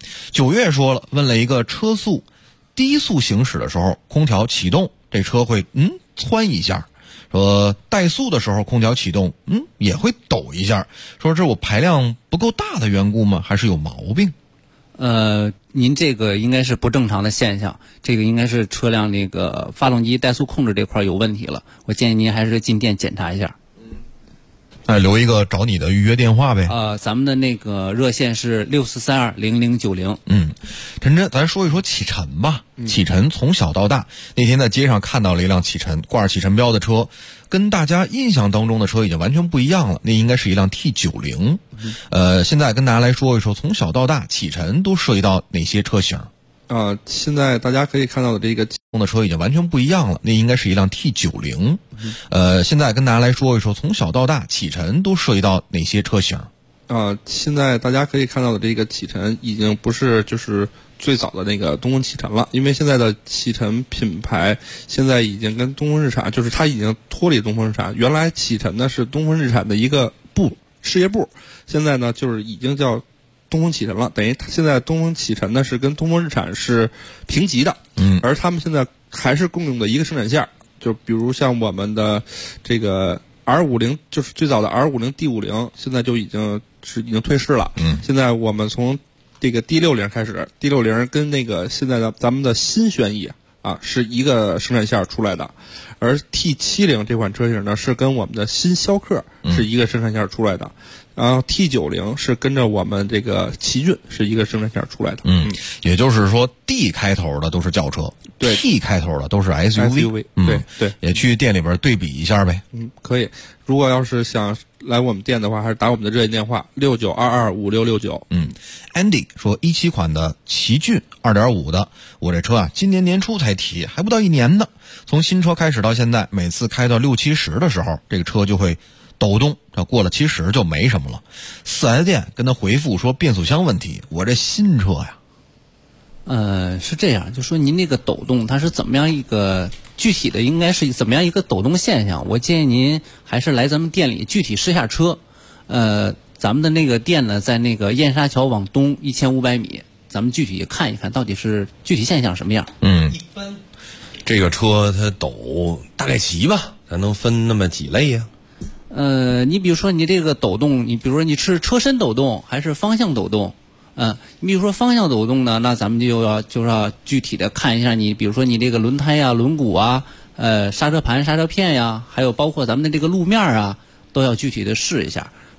9月说了，问了一个车速低速行驶的时候空调启动，这车会窜一下。说怠速的时候空调启动也会抖一下。说这我排量不够大的缘故吗？还是有毛病？ 您这个应该是不正常的现象，这个应该是车辆那个发动机怠速控制这块有问题了。我建议您还是进店检查一下。 留一个找你的预约电话呗。 咱们的那个热线是64320090。 陈真，咱说一说启辰吧。启辰从小到大，那天在街上看到了一辆启辰，挂着启辰标的车，跟大家印象当中的车已经完全不一样了。那应该是一辆 T90。现在跟大家来说一说，从小到大，启辰都涉及到哪些车型？ 现在大家可以看到的这个的车已经完全不一样了，那应该是一辆 T90。现在跟大家来说一说，从小到大，启辰都涉及到哪些车型？ 现在大家可以看到的这个启辰已经不是就是最早的那个东风启辰了，因为现在的启辰品牌现在已经跟东风日产，就是它已经脱离东风日产。原来启辰呢是东风日产的一个事业部，现在呢就是已经叫东风启辰了，等于现在东风启辰呢是跟东风日产是平级的，而他们现在还是共用的一个生产线。就比如像我们的这个 R50， 就是最早的 R50 D50， 现在就已经退市了。现在我们从这个 D60 开始， D60 跟那个现在的咱们的新轩逸是一个生产线出来的，而 T70 这款车型呢是跟我们的新逍客是一个生产线出来的。然后 T90 是跟着我们这个奇骏是一个生产线出来的。 也就是说 D 开头的都是轿车， 对 ，T 开头的都是 SUV。 对， 也去店里边对比一下呗。 可以。如果要是想来我们店的话，还是打我们的热线电话69225669。 Andy 说17款的奇骏 2.5 的，我这车今年年初才提，还不到1年呢。从新车开始到现在，每次开到60-70的时候，这个车就会抖动，过了70就没什么了。4S 店跟他回复说变速箱问题，我这新车呀。 是这样，就说您那个抖动它是怎么样一个具体的，应该是怎么样一个抖动现象？我建议您还是来咱们店里具体试下车。咱们的那个店呢，在那个燕莎桥往东1500米，咱们具体看一看到底是具体现象什么样。 一般这个车它抖大概齐吧，咱能分那么几类呀？ 你比如说你这个抖动，你比如说你是车身抖动还是方向抖动？你比如说方向抖动呢，那咱们就是要具体的看一下你，比如说你这个轮胎呀、轮毂啊、刹车盘、刹车片呀，还有包括咱们的这个路面啊，都要具体的试一下。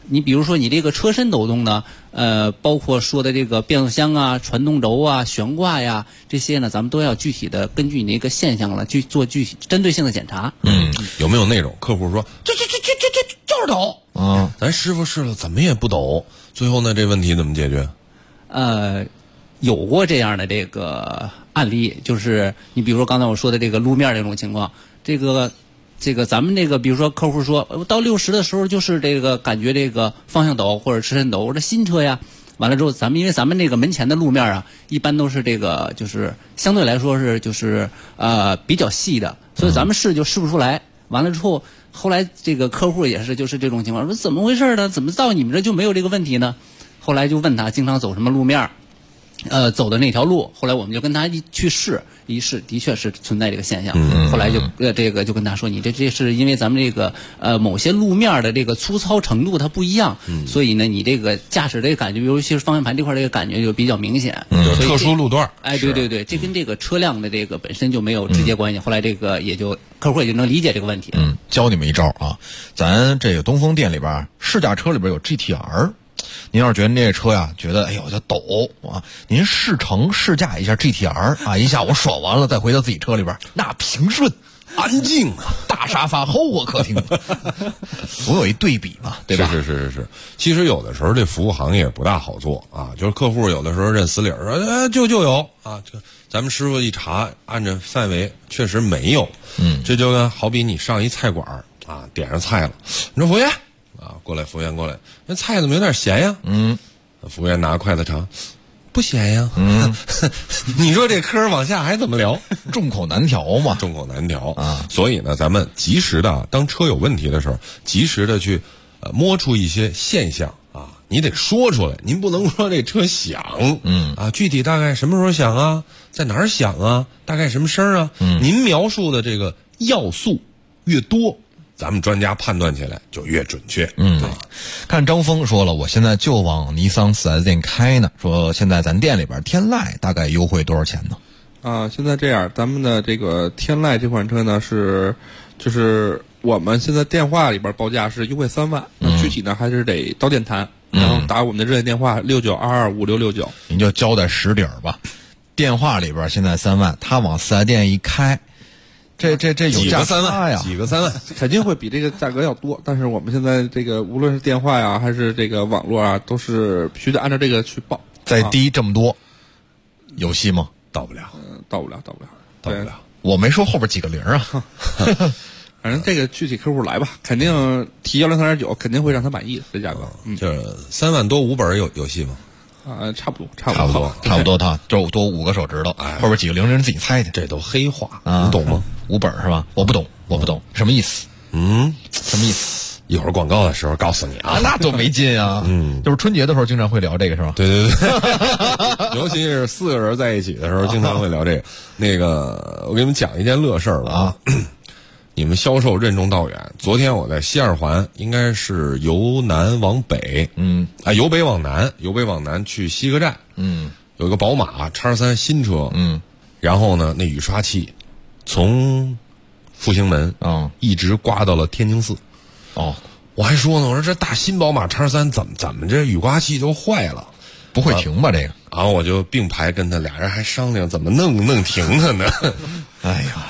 你比如说你这个车身抖动呢，包括说的这个变速箱啊、传动轴啊、悬挂呀这些呢，咱们都要具体的根据你那个现象了去做具体针对性的检查。 有没有那种客户说这就是抖啊？咱师傅试了怎么也不抖，最后呢这问题怎么解决？ 有过这样的这个案例，就是你比如说刚才我说的这个路面这种情况，这个咱们这个比如说客户说到60的时候就是这个感觉这个方向抖或者车身抖，我这新车呀，完了之后因为咱们这个门前的路面啊，一般都是这个就是相对来说是就是比较细的，所以咱们试就试不出来。完了之后，后来这个客户也是就是这种情况，说怎么回事呢？怎么到你们这就没有这个问题呢？后来就问他经常走什么路面。走的那条路，后来我们就跟他去试，一试的确是存在这个现象。后来就这个就跟他说，你这是因为咱们这个某些路面的这个粗糙程度它不一样，所以呢你这个驾驶这个感觉，尤其是方向盘这块这个感觉就比较明显。 有特殊路段。 哎，对，这跟这个车辆的这个本身就没有直接关系。后来这个客户也就能理解这个问题。 教你们一招啊，咱这个东风店里边试驾车里边有 GTR。您要是觉得这车呀，觉得哎呦这抖啊，您试驾一下 GTR 啊，一下午爽完了，再回到自己车里边，那平顺安静啊，大沙发后卧客厅，总有一对比嘛，对吧？ 是。其实有的时候这服务行业不大好做啊，就是客户有的时候认死理儿说就有啊，这咱们师傅一查，按着范围确实没有。这就跟好比你上一菜馆啊，点上菜了，你说服务员。过来，服务员过来，那菜怎么有点咸呀？服务员拿筷子尝，不咸呀。你说这嗑往下还怎么聊？ 众口难调嘛， 众口难调啊。所以呢，咱们及时的，当车有问题的时候，及时的去摸出一些现象啊，你得说出来，您不能说这车响，具体大概什么时候响啊，在哪儿响啊，大概什么声啊，您描述的这个要素越多。咱们专家判断起来就越准确。 看张峰说了，我现在就往尼桑 4S 店开呢，说现在咱店里边天籁大概优惠多少钱呢？ 现在这样，咱们的这个天籁这款车呢就是我们现在电话里边报价是优惠3万，具体呢还是得到店谈，然后打我们的热线电话69225669， 您就交代实底儿吧。电话里边现在3万，他往4S店一开。这有价差呀， 几个3万， 肯定会比这个价格要多。但是我们现在这个无论是电话呀，还是这个网络啊，都是必须得按照这个去报。 再低这么多，有戏吗？ 到不了， 到不了。 我没说后边几个零啊。 反正这个具体客户来吧，肯定提103.9，肯定会让他满意的这价格。 就是3万多5本有戏吗？ 差不多， 他就多5个手指头，后边几个零人自己猜去。 这都黑话，你懂吗 ？5本是吧？我不懂，什么意思？什么意思？ 一会儿广告的时候告诉你啊。 那多没劲啊！就是春节的时候经常会聊这个是吧？ 对，尤其是4个人在一起的时候，经常会聊这个。那个，我给你们讲一件乐事儿吧啊。你们销售任重道远。昨天我在西二环，应该是由南往北，由北往南去西客站，有个宝马X3新车，然后呢，那雨刷器从复兴门一直刮到了天津寺，我还说呢，我说这大新宝马X3怎么这雨刮器就坏了？ 不会停吧？这个， 然后我就并排跟他俩人还商量怎么弄停他呢。 哎呀，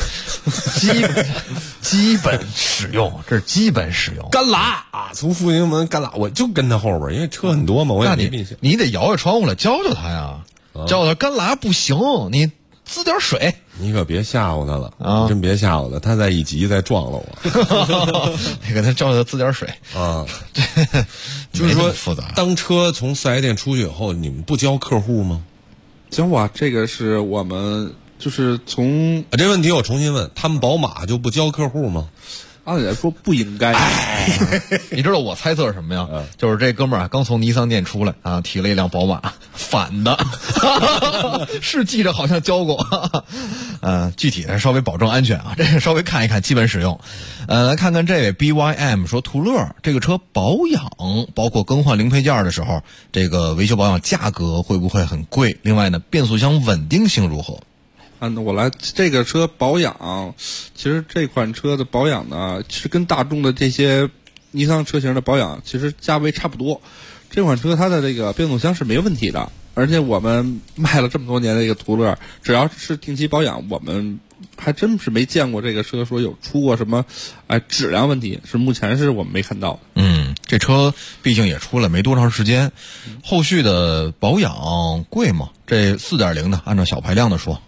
基本使用，这是基本使用。 干拉啊，从复兴门干拉，我就跟他后边，因为车很多嘛，我也没并线。 你得摇下窗户来教他呀，教他干拉不行，你滋点水。 你可别吓唬他了啊！真别吓唬他，他再一急再撞了我。 你给他教他滋点水啊！就是说复杂。 当车从4S店出去以后，你们不教客户吗？ 教啊，这个是我们就是从这问题我重新问，他们宝马就不教客户吗？ 按理来说不应该。 你知道我猜测是什么呀？就是这哥们儿刚从尼桑店出来啊，提了一辆宝马，反的，是记着好像教过。具体的稍微保证安全啊，这个稍微看一看基本使用。来看看这位 BYM 说，途乐这个车保养包括更换零配件的时候，这个维修保养价格会不会很贵？另外呢，变速箱稳定性如何？ 我来这个车保养，其实这款车的保养呢，其实跟大众的这些尼桑车型的保养其实价位差不多。这款车它的这个变速箱是没问题的，而且我们卖了这么多年的这个途乐，只要是定期保养，我们还真是没见过这个车说有出过什么质量问题，是目前是我们没看到的。 这车毕竟也出了没多长时间，后续的保养贵吗？这 4.0 的按照小排量的说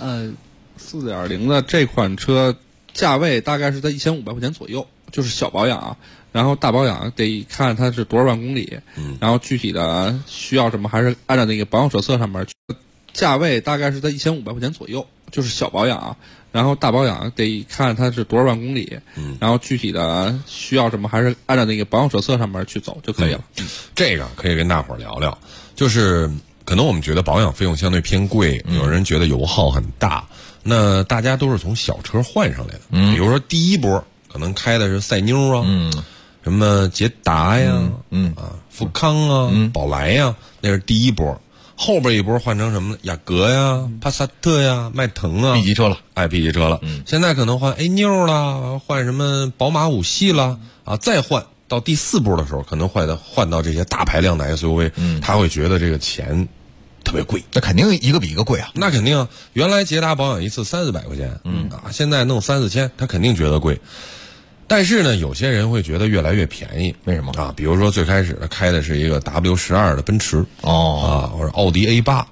，4.0 的这款车价位大概是在1500块钱左右，就是小保养啊。然后大保养得看它是多少万公里，然后具体的需要什么还是按照那个保养手册上面，价位大概是在1500块钱左右，就是小保养啊。然后大保养得看它是多少万公里，然后具体的需要什么还是按照那个保养手册上面去走就可以了。 这个可以跟大伙儿聊聊，就是可能我们觉得保养费用相对偏贵，有人觉得油耗很大，那大家都是从小车换上来的，比如说第一波可能开的是赛妞啊，什么捷达呀，富康啊，宝来呀，那是第一波。后边一波换成什么呢？雅阁呀、帕萨特呀、迈腾啊 ，B 级车了 ，B 级车了。现在可能换 A 妞了，换什么宝马5系了啊，再换到第4波的时候，可能换到这些大排量的 SUV，他会觉得这个钱特别贵。 那肯定一个比一个贵啊。 那肯定，原来捷达保养一次300-400块钱，现在弄3-4千，他肯定觉得贵。但是呢，有些人会觉得越来越便宜， 为什么啊？比如说最开始的开的是一个 W12的奔驰或者奥迪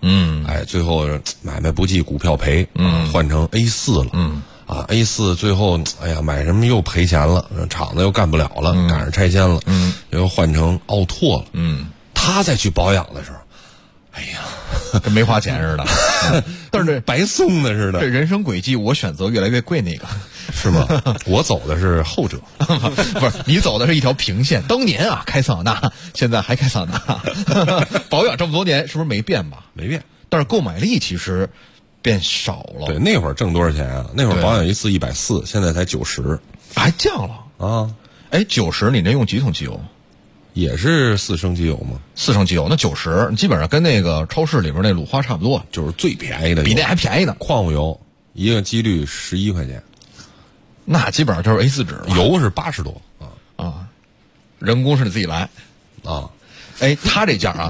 A8，最后买卖不济，股票赔，换成 A4 了，A4 最后买什么又赔钱了，厂子又干不了了，赶上拆迁了，又换成奥拓了，他再去保养的时候， 跟没花钱似的，但是白送的似的。 这人生轨迹，我选择越来越贵那个， 是吗？我走的是后者， 不是你走的是一条平线。当年啊开桑塔纳，现在还开桑塔纳，保养这么多年是不是没变吧？ 没变， 但是购买力其实变少了。 对，那会儿挣多少钱啊？那会儿保养一次140，现在才90， 还降了啊 ！90，你这用几桶机油？ 也是4升机油吗 ？4升机油，那90基本上跟那个超市里边那鲁花差不多， 就是最便宜的， 比那还便宜呢。 矿物油一个机滤11块钱， 那基本上就是 A4 纸了。 油是80多人工是你自己来啊。 他这价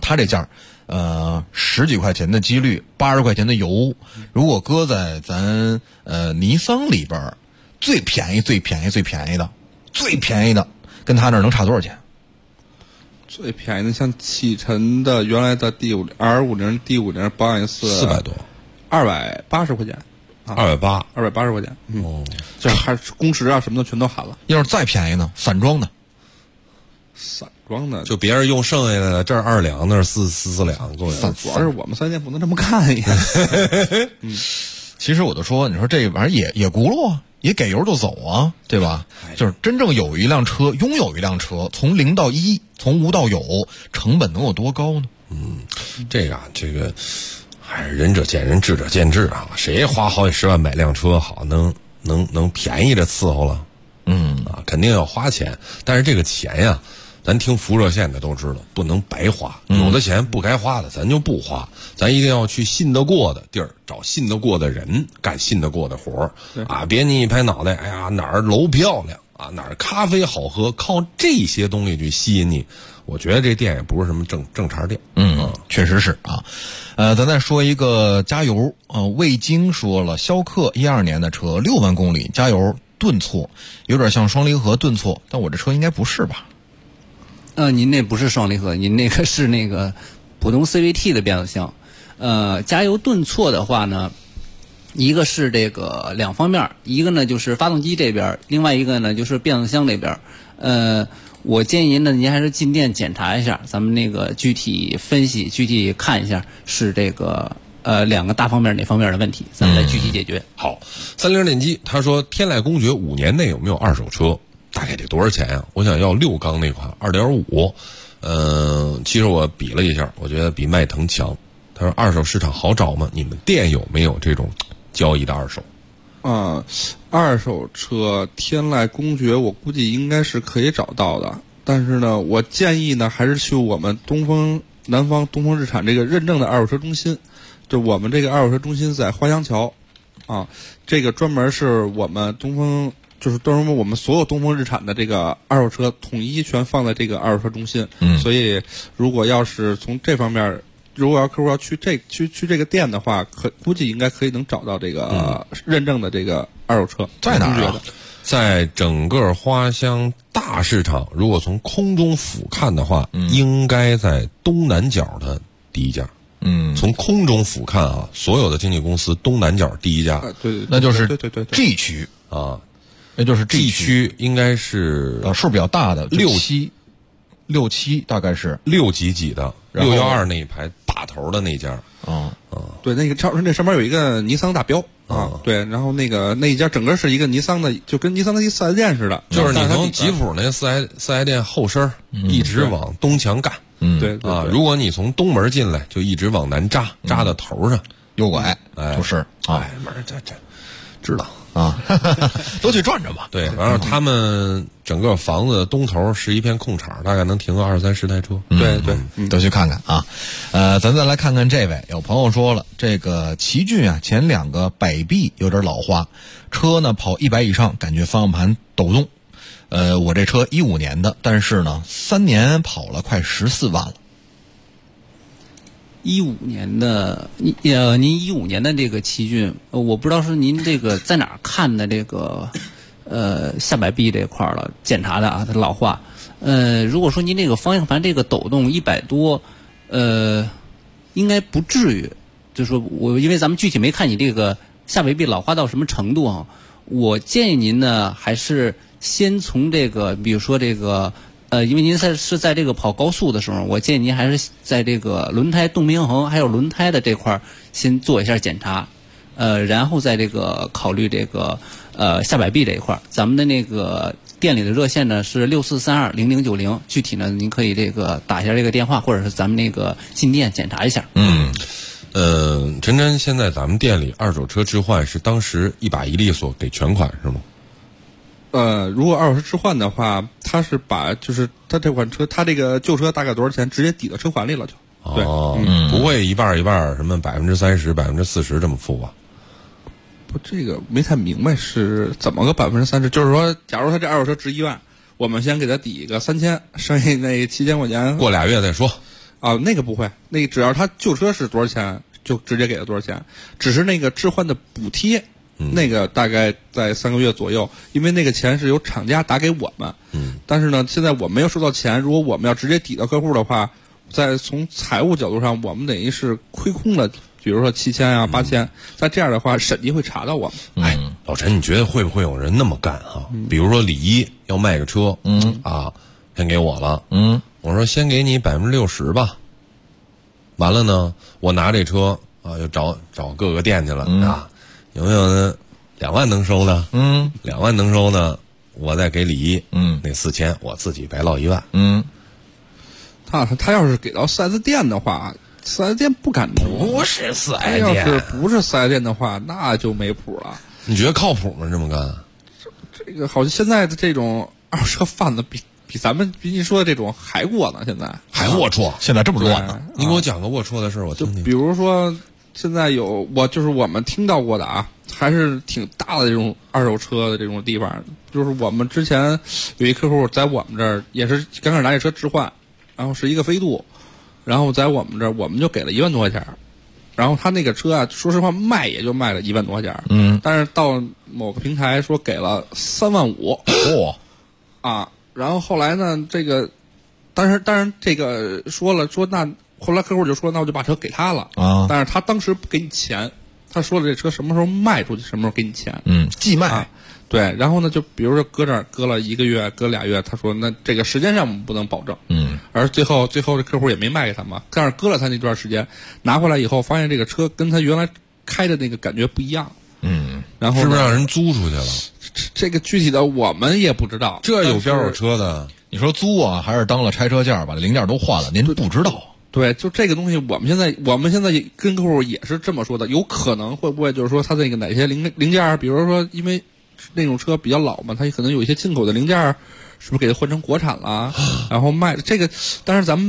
10几块钱的机滤，80块钱的油，如果搁在咱尼桑里边，最便宜的，跟他那能差多少钱？ 最便宜的像启辰的原来的R50 D50保养一次 400多 ，280块钱，280块钱，这还是工时啊什么的全都含了。 要是再便宜呢？散装的就别人用剩下的，这儿2两，那儿4两，主要是我们3店不能这么干呀。 其实我都说，你说这玩意儿也轱辘啊，也给油就走啊，对吧？就是真正拥有一辆车，从0到1，从无到有，成本能有多高呢？ 这个还是仁者见仁，智者见智啊。谁花好几10万买辆车好，能便宜着伺候了？肯定要花钱，但是这个钱呀，咱听辐热线的都知道，不能白花。有的钱不该花的，咱就不花。咱一定要去信得过的地儿，找信得过的人，干信得过的活儿别你一拍脑袋，哪儿楼漂亮啊，哪儿咖啡好喝，靠这些东西去吸引你。我觉得这店也不是什么正茬店。 确实是啊。咱再说一个加油味精说了，逍客12年的车6万公里，加油顿挫，有点像双离合顿挫，但我这车应该不是吧？ 您那不是双离合，您那个是那个普通 CVT 的变速箱。加油顿挫的话呢，一个是这个两方面，一个呢就是发动机这边，另外一个呢就是变速箱这边。我建议呢，您还是进店检查一下，咱们那个具体分析、具体看一下是这个两个大方面哪方面的问题，咱们再具体解决。 好，30电机他说天籁公爵5年内有没有二手车？大概得多少钱啊？我想要6缸那款 2.5。其实我比了一下，我觉得比迈腾强。他说二手市场好找吗？你们店有没有这种交易的二手？ 二手车天籁公爵我估计应该是可以找到的，但是呢，我建议呢还是去我们南方东风日产这个认证的二手车中心。就我们这个二手车中心在花乡桥这个专门是我们东风就是都是我们所有东风日产的这个二手车统一全放在这个二手车中心。所以如果要是从这方面，如果要客户要去这个店的话，估计应该可以能找到这个认证的这个二手车。 在哪儿啊？ 在整个花乡大市场，如果从空中俯瞰的话，应该在东南角的第一家。从空中俯瞰啊，所有的经纪公司东南角第一家， 对， 那就是对 G 区啊， 那就是 G 区应该是数比较大的六七大概是 6几几的612那一排大头的那家对，那个那上面有一个尼桑大标啊，对，然后那一家整个是一个尼桑的，就跟尼桑的4S店似的， 就是你从吉普那四 S 店后身一直往东墙干。 对啊，如果你从东门进来，就一直往南扎到头上， 右拐，就是门这知道啊，都去转转吧。 对，然后他们整个房子东头是一片空场，大概能停个20-30台车。 对， 都去看看啊。咱再来看看这位，有朋友说了，这个奇骏啊，前2个摆臂有点老化，车呢跑100以上，感觉方向盘抖动。我这车15年的，但是呢，3年跑了快14万了。 15年的，您15年的这个奇骏，我不知道是您这个在哪儿看的这个下摆臂这块了检查的啊，它老化。如果说您这个方向盘这个抖动100多，应该不至于。就是说因为咱们具体没看你这个下摆臂老化到什么程度啊，我建议您呢还是先从这个，比如说这个，因为您是在这个跑高速的时候，我建议您还是在这个轮胎动平衡还有轮胎的这块先做一下检查，然后再这个考虑这个下摆臂这一块。咱们的那个店里的热线呢是64320090，具体呢您可以这个打一下这个电话，或者是咱们那个进店检查一下。 陈真，现在咱们店里二手车置换是当时一把一利索给全款是吗？ 如果二手车置换的话，他是把就是他这款车，他这个旧车大概多少钱，直接抵到车款里了就。对， 不会一半一半，什么30%、40%这么付吧？ 不，这个没太明白是怎么个30%。就是说，假如他这二手车值1万，我们先给他抵一个3000，剩下那7000块钱过2月再说。 啊，那个不会，那个只要他旧车是多少钱，就直接给他多少钱，只是那个置换的补贴。那个大概在3个月左右，因为那个钱是由厂家打给我们。但是呢，现在我没有收到钱，如果我们要直接抵到客户的话，在从财务角度上，我们等于是亏空了，比如说7000啊、8000。在这样的话，审计会查到我们。 老陈，你觉得会不会有人那么干啊？比如说李一要卖个车，先给我了，我说先给你60%吧。完了呢，我拿这车啊，又找各个店去了啊。有没有呢？2万能收的？2万能收的，我再给李一，那4000我自己白落1万。 他要是给到4S店的话，4S店不敢挪。 不是4S店， 要是不是4S店的话，那就没谱了。 你觉得靠谱吗？这么干？ 这个好像现在的这种二手车贩子比你说的这种还龌呢，现在还龌龊， 现在这么乱呢？ 你给我讲个龌龊的事我听听。 比如说。现在就是我们听到过的啊，还是挺大的这种二手车的这种地方。就是我们之前有一客户在我们这儿也是刚开始拿这车置换，然后是一个飞度，然后在我们这儿我们就给了1万多块钱，然后他那个车啊，说实话卖也就卖了1万多块钱，但是到某个平台说给了3万5，然后后来呢，这个，当然这个说那。后来客户就说：“那我就把车给他了啊！”但是他当时不给你钱，他说了这车什么时候卖出去，什么时候给你钱。 寄卖。 对，然后呢，就比如说搁这儿搁了1个月，搁2月，他说那这个时间上我们不能保证。而最后这客户也没卖给他嘛，但是搁了他那段时间，拿回来以后发现这个车跟他原来开的那个感觉不一样。然后是不是让人租出去了？ 这个具体的我们也不知道。 这有标有车的， 你说租啊，还是当了拆车件把零件都换了？您不知道。 对，就这个东西，我们现在跟客户也是这么说的，有可能会不会就是说他那个哪些零件，比如说因为那种车比较老嘛，它可能有一些进口的零件，是不是给它换成国产了，然后卖这个？但是咱们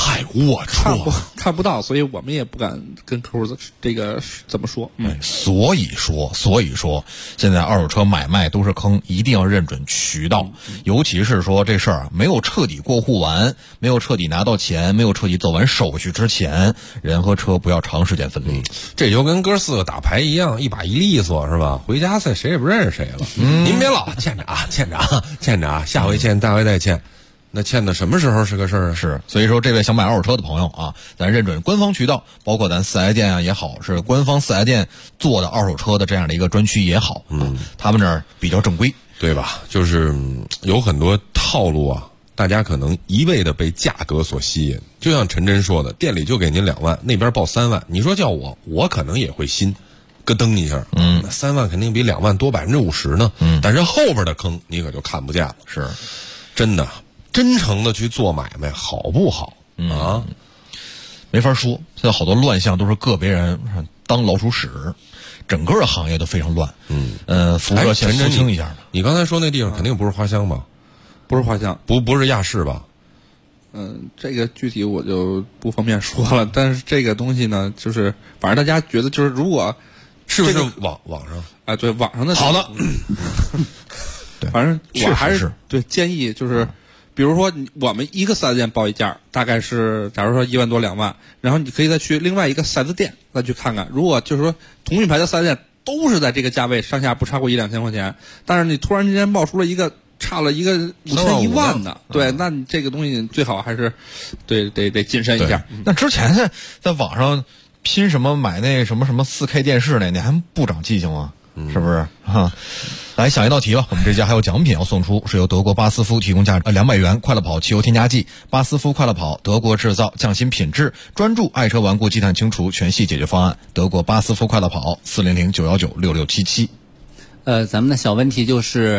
太龌龊了， 看不到，所以我们也不敢跟客户这个怎么说。 所以说，现在二手车买卖都是坑，一定要认准渠道。尤其是说这事儿没有彻底过户完，没有彻底拿到钱，没有彻底走完手续之前，人和车不要长时间分离。 这就跟哥4个打牌一样，一把一利索是吧？回家谁也不认识谁了。您别老欠着，下回欠，大回再欠。那欠的什么时候是个事儿啊？ 是，所以说这位想买二手车的朋友啊，咱认准官方渠道，包括咱4S店啊也好，是官方4S店做的二手车的这样的一个专区也好，他们这儿比较正规， 对吧？就是有很多套路啊，大家可能一味的被价格所吸引。就像陈真说的，店里就给您2万，那边报3万，你说叫我可能也会心咯噔一下，那3万肯定比2万多50%呢，但是后边的坑你可就看不见了， 是真的。真诚的去做买卖好不好啊？ 没法说，现在好多乱象都是个别人当老鼠屎，整个的行业都非常乱。辐射先肃清一下。 你刚才说那地方肯定不是花乡吧？ 不是花乡， 不是亚市吧？ 这个具体我就不方便说了。但是这个东西呢，就是反正大家觉得就是如果是不是网上啊？对，网上的好的。 对，反正我还是对建议就是。比如说，我们一个4S店报一价，大概是假如说1万多2万，然后你可以再去另外一个4S店再去看看。如果就是说同品牌的4S店都是在这个价位，上下不超过1-2千块钱，但是你突然之间爆出了一个差了一个5000-1万的，对，那你这个东西最好还是得谨慎一下。 那之前在网上拼什么买那什么 4K 电视那，你还不长记性吗？是不是哈？来想一道题吧，我们这家还有奖品要送出，是由德国巴斯夫提供价值200元快乐跑汽油添加剂。巴斯夫快乐跑，德国制造，匠心品质，专注爱车顽固积碳清除全系解决方案。德国巴斯夫快乐跑，400-919-6677。 咱们的小问题就是。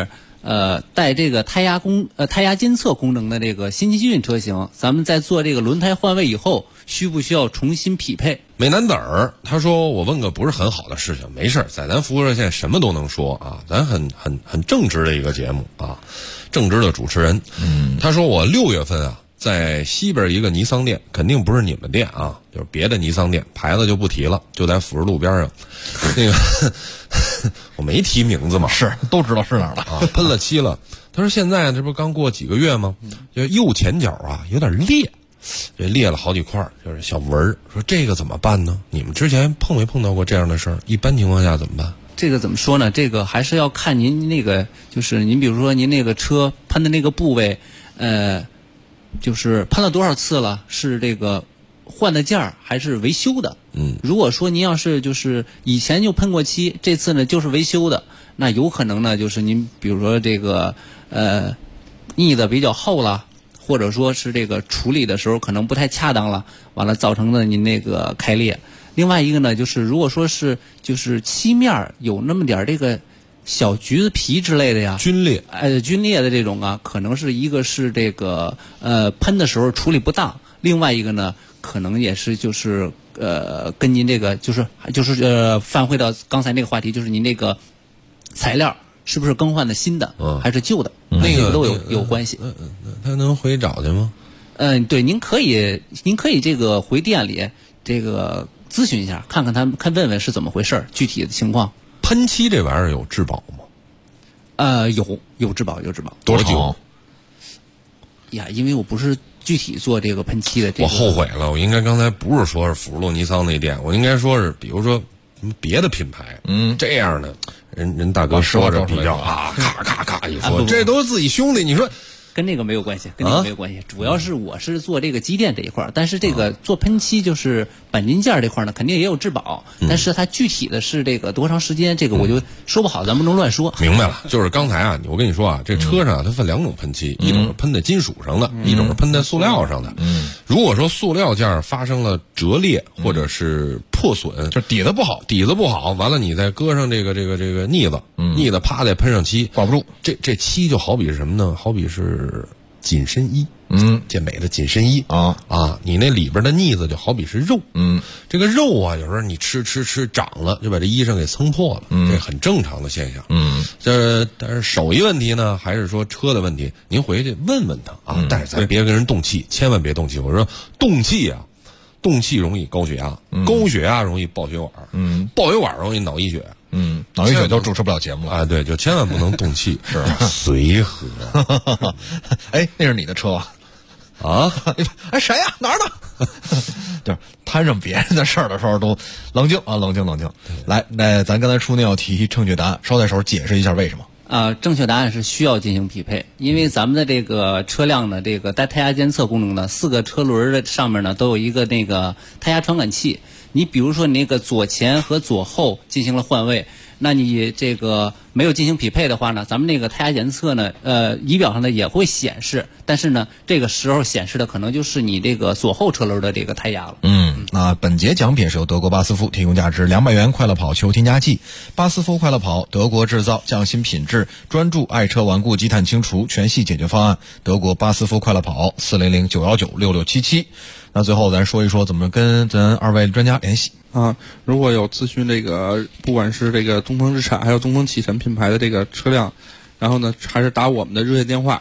带这个胎压监测功能的这个新奇骏车型，咱们在做这个轮胎换位以后，需不需要重新匹配？ 美男子儿他说我问个不是很好的事情，没事，在咱服务热线什么都能说啊，咱很正直的一个节目啊，正直的主持人。他说我6月份啊，在西边一个尼桑店，肯定不是你们店啊，就是别的尼桑店，牌子就不提了，就在辅仁路边上，那个。我没提名字嘛， 是都知道是哪儿了啊，喷了漆了。他说现在这不刚过几个月吗？就右前脚啊有点裂，这裂了好几块，就是小纹儿。说这个怎么办呢？你们之前碰没碰到过这样的事儿？一般情况下怎么办？ 这个怎么说呢？这个还是要看您那个，就是您比如说您那个车喷的那个部位，就是喷了多少次了？是这个换的件儿还是维修的？如果说您要是就是以前就喷过漆，这次呢就是维修的，那有可能呢就是您比如说这个腻的比较厚了，或者说是这个处理的时候可能不太恰当了，完了造成了您那个开裂。另外一个呢就是如果说是就是漆面有那么点这个小橘子皮之类的呀， 皲裂的这种啊，可能是一个是这个喷的时候处理不当，另外一个呢可能也是就是跟您这个就是返回到刚才那个话题，就是您那个材料是不是更换的新的，还是旧的， 那个都有关系。 他能回找去吗？ 对，您可以这个回店里这个咨询一下，看问问是怎么回事，具体的情况。 喷漆这玩意儿有质保吗？ 有质保。 多久？ 呀，因为我不是具体做这个喷漆的。 我后悔了，我应该刚才不是说是辅路尼桑那店，我应该说是比如说什么别的品牌，这样的人大哥说着比较啊，咔咔咔一说，这都是自己兄弟，你说。 跟那个没有关系，主要是我是做这个机电这一块，但是这个做喷漆就是钣金件这块呢，肯定也有质保，但是它具体的是这个多长时间，这个我就说不好，咱不能乱说。 明白了，就是刚才啊，我跟你说啊，这车上它分2种喷漆，一种是喷在金属上的，一种是喷在塑料上的。如果说塑料件发生了折裂或者是破损， 就底子不好， 完了你再搁上这个腻子，啪再喷上漆， 挂不住。 这漆就好比是什么呢？好比是紧身衣。健美的紧身衣啊， 你那里边的腻子就好比是肉，这个肉啊，有时候你吃长了，就把这衣裳给撑破了，这很正常的现象，但是手艺问题呢，还是说车的问题，您回去问问他啊，但是咱别跟人动气，千万别动气。我说动气容易高血压，高血压容易爆血管，爆血管容易脑溢血。 脑溢血就主持不了节目了啊！对，就千万不能动气， 是随和。 哎，那是你的车吧？ 啊！ 哎，谁呀？哪儿呢？就是摊上别人的事儿的时候都冷静啊，冷静。来，咱刚才出那道题正确答案，捎带手解释一下为什么？ 正确答案是需要进行匹配，因为咱们的这个车辆的这个带胎压监测功能呢，4个车轮的上面呢都有一个那个胎压传感器。你比如说你那个左前和左后进行了换位，那你这个没有进行匹配的话呢，咱们那个胎压监测呢，仪表上呢也会显示，但是呢，这个时候显示的可能就是你这个左后车轮的这个胎压了。 那本节奖品是由德国巴斯夫提供价值200元快乐跑球添加剂。巴斯夫快乐跑，德国制造，匠心品质，专注爱车顽固积碳清除全系解决方案。德国巴斯夫快乐跑，400-919-6677。那最后咱说一说怎么跟咱2位专家联系啊？如果有咨询这个，不管是这个东风日产还有东风启辰品牌的这个车辆，然后呢，还是打我们的热线电话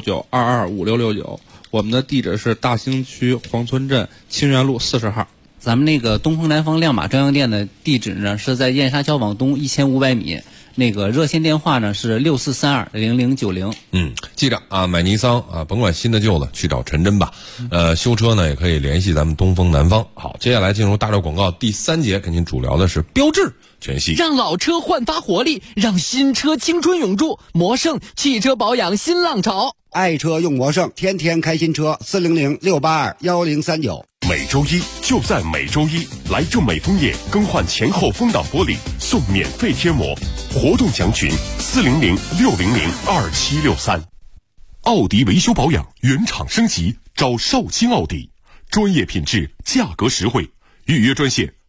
69225669，我们的地址是大兴区黄村镇清源路40号。 咱们那个东风南方亮马专营店的地址呢是在燕莎桥往东1500米。那个热线电话呢是64320090。 记着啊，买尼桑啊，甭管新的旧的，去找陈真吧。修车呢也可以联系咱们东风南方。好，接下来进入大料广告第3节，跟您主聊的是标致全系， 让老车焕发活力，让新车青春永驻。魔盛汽车保养新浪潮， 爱车用魔盛，天天开新车。400-682-1039。 每周一就在每周一，来正美枫叶更换前后风挡玻璃送免费贴膜，活动详询400-600-2763。奥迪维修保养原厂升级，找少卿奥迪，专业品质，价格实惠，预约专线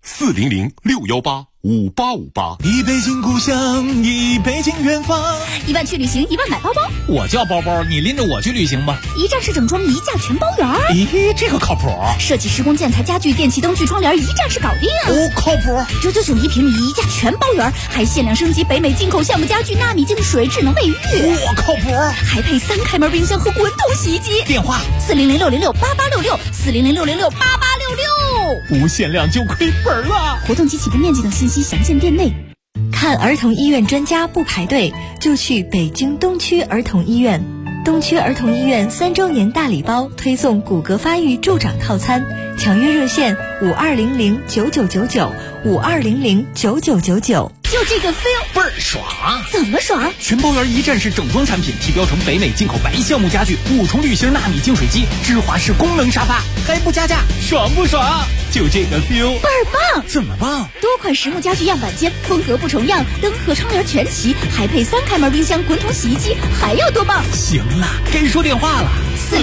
400-618-5858。 一北京故乡，一北京远方。 1万去旅行，1万买包包。 我叫包包，你拎着我去旅行吧。 一站式整装，一价全包圆。 咦，这个靠谱。 设计施工建材家具电器灯具窗帘，一站式搞定。 靠谱。 999一平米，一价全包圆，还限量升级北美进口橡木家具纳米净水智能卫浴。 靠谱。 还配3开门冰箱和滚筒洗衣机。 电话 400-600-6866，400-600-6866。 无限量就亏本了。 活动及起步面积等信息详见店内。 看儿童医院专家不排队，就去北京东区儿童医院。东区儿童医院3周年大礼包推送骨骼发育助长套餐，抢约热线52009999，52009999。 就这个 feel 倍儿爽。 怎么爽？ 全包圆一站式整装产品，提标成北美进口白橡木家具，5重滤芯纳米净水机，芝华士功能沙发，还不加价，爽不爽？就这个 feel 倍儿棒。 怎么棒？ 多款实木家具样板间，风格不重样，灯和窗帘全齐，还配3开门冰箱、滚筒洗衣机，还要多棒？ 行了，该说电话了。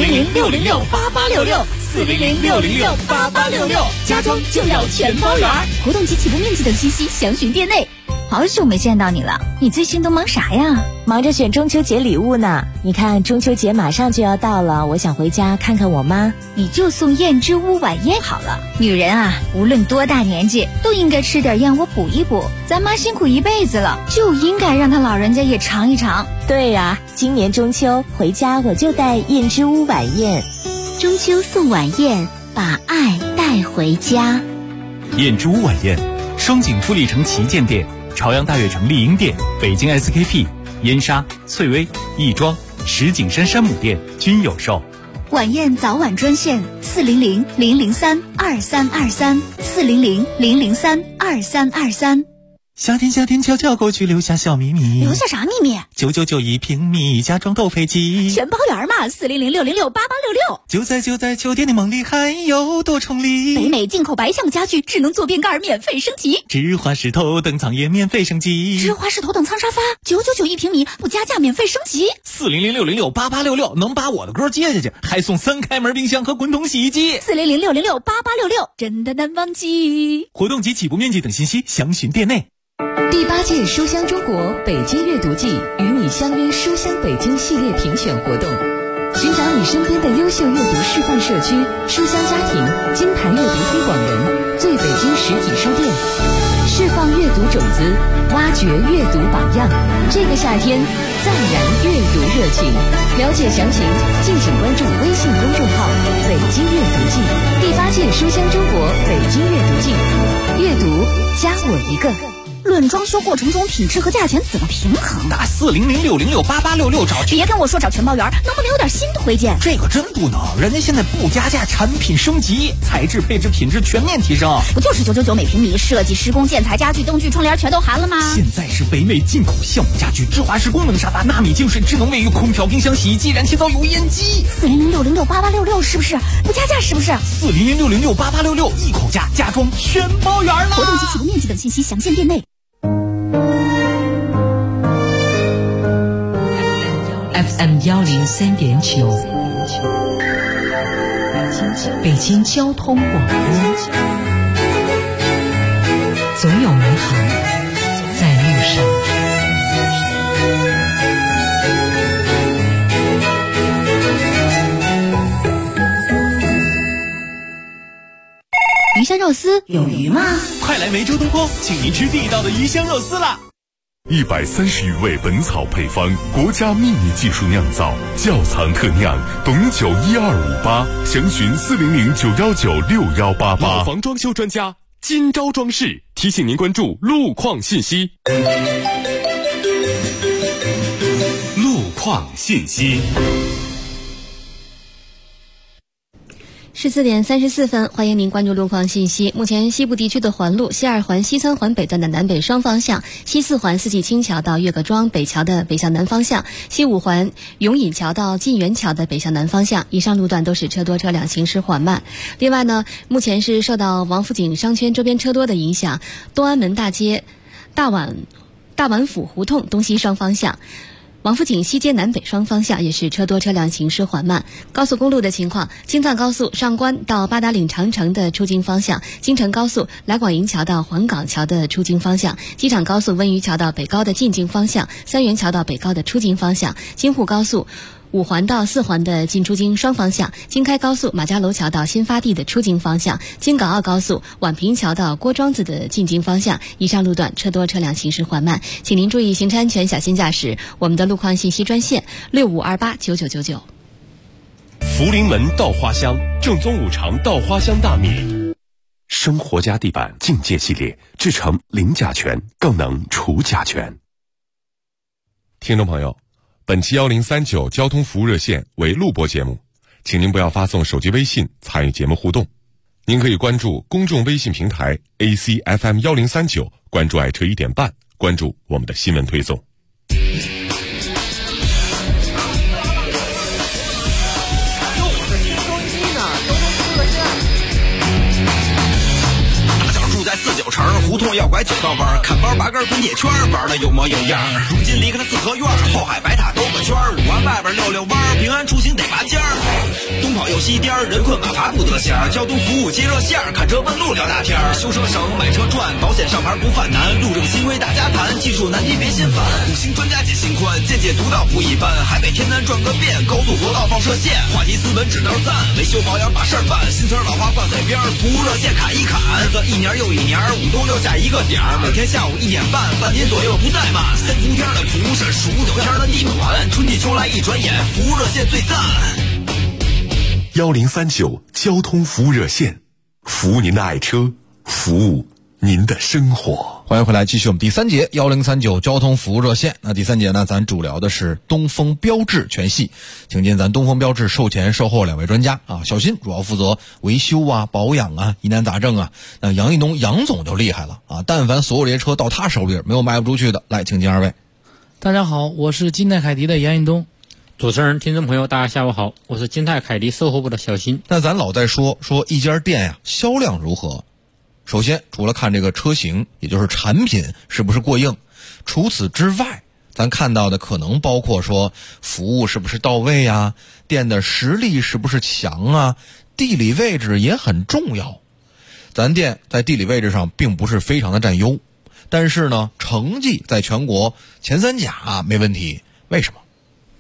400-600-8866，400-600-8866，家装就要全包圆。活动及起步面积等信息详询店内。好久没见到你了，你最近都忙啥呀？ 忙着选中秋节礼物呢。你看中秋节马上就要到了，我想回家看看我妈。 你就送燕之屋晚宴好了。女人啊，无论多大年纪，都应该吃点燕窝补一补。咱妈辛苦一辈子了，就应该让她老人家也尝一尝。 对呀，今年中秋回家我就带燕之屋晚宴。 中秋送晚宴，把爱带回家。 燕之屋晚宴，双井富力城旗舰店、朝阳大悦城丽婴店、北京 SKP、燕莎、翠微、亦庄、石景山山姆店均有售。 晚宴早晚专线400-003-2323，400-003-2323。 夏天悄悄过去，留下小秘密。 留下啥秘密 ？999一平米，家装豆飞机， 全包圆嘛。400-600-8866。 就在秋天的梦里，还有多重礼。 北美进口白橡木家具，智能坐便盖免费升级。 芝华士头等舱也免费升级。 芝华士头等舱沙发999一平米，不加价免费升级。 400-600-8866，能把我的歌接下去，还送3开门冰箱和滚筒洗衣机。 400-600-8866，真的难忘记。 活动及起步面积等信息详询店内。 第8届书香中国北京阅读季与你相约书香北京系列评选活动， 寻找你身边的优秀阅读示范社区，书香家庭，金牌阅读推广人，最北京实体书店，释放阅读种子，挖掘阅读榜样。这个夏天，再燃阅读热情。了解详情，敬请关注微信公众号“北京阅读季”，第8届书香周国北京阅读季，阅读加我一个。 论装修过程中品质和价钱怎么平衡？ 打4006068866找。 别跟我说找全包员，能不能有点新推荐？ 这个真不能，人家现在不加价，产品升级，材质、配置、品质全面提升。 不就是999每平米，设计、施工、建材、家具、灯具、窗帘全都含了吗？ 现在是北美进口橡木家具、芝华士功能沙发、纳米净水、智能卫浴、空调、冰箱、洗衣机、燃气灶、油烟机。 4006068866是不是？不加价是不是 ？4006068866一口价，家装全包圆了。 活动及启动面积等信息详见店内。 FM 103.9，北京交通广播，总有美好在路上。 鱼香肉丝有鱼吗？ 快来梅州东坡，请您吃地道的鱼香肉丝啦 ！130余味本草配方，国家秘密技术酿造，窖藏特酿，董酒1258，详询400-919-6188。 老房装修专家金招装饰提醒您关注路况信息。 路况信息。 14点34分，欢迎您关注路况信息。目前西部地区的环路西2环、西3环北段的南北双方向，西4环四季青桥到岳各庄北桥的北向南方向，西5环永隐桥到晋源桥的北向南方向，以上路段都是车多车辆行驶缓慢。另外呢，目前是受到王府井商圈周边车多的影响，东安门大街大宛府胡同东西双方向，王府井西街南北双方向也是车多车辆行驶缓慢。高速公路的情况，京藏高速上关到八达岭长城的出京方向，京承高速来广营桥到黄岗桥的出京方向，机场高速温榆桥到北高的进京方向，三元桥到北高的出京方向，京沪高速5环到4环的进出京双方向，京开高速马家楼桥到新发地的出京方向，京港澳高速宛平桥到郭庄子的进京方向，以上路段车多车辆行驶缓慢，请您注意行车安全，小心驾驶。我们的路况信息专线65289999。 福临门稻花香，正宗五常稻花香大米，生活家地板境界系列，制成零甲醛，更能除甲醛。 听众朋友，本期1039交通服务热线为录播节目，请您不要发送手机微信参与节目互动。您可以关注公众微信平台 ACFM 1039，关注爱车1点半，关注我们的新闻推送。 49城胡同要拐9道弯，看包拔根滚铁圈，玩的有模有样。如今离开了四合院，后海白塔兜个圈，5环外边溜弯，平安出行得拔尖儿。东跑右西颠，人困马乏不得闲。交通服务接热线，看车问路聊大天。修车省，买车赚，保险上牌不犯难。路政新规大家谈，技术难题别心烦。5星专家解心宽，见解独到不一般。海北天南转个遍，高速国道放射线。话题斯文指道赞，维修保养把事儿办。新村老花挂嘴边，服务热线砍一砍。日子一年又一年，5都留下一个点儿。每天下午1点半，半天左右不怠慢。3伏天的蒲是数9天的地暖，春季秋来一转眼，服务热线最赞。 1039交通服务热线，服务您的爱车，服务您的生活。 欢迎回来，继续我们第3节1039交通服务热线。那第3节呢，咱主聊的是东风标致全系，请见咱东风标致售前售后2位专家啊。小新主要负责维修啊、保养啊、疑难杂症啊。那杨一东杨总就厉害了啊，但凡所有这些车到他手里没有卖不出去的，来，请进2位。 大家好，我是金泰凯迪的杨一东。主持人、听众朋友，大家下午好，我是金泰凯迪售后部的小新。 那咱老在说一家店呀，销量如何？首先，除了看这个车型，也就是产品是不是过硬，除此之外，咱看到的可能包括说服务是不是到位啊，店的实力是不是强啊，地理位置也很重要。咱店在地理位置上并不是非常的占优，但是呢，成绩在全国前3甲没问题。为什么？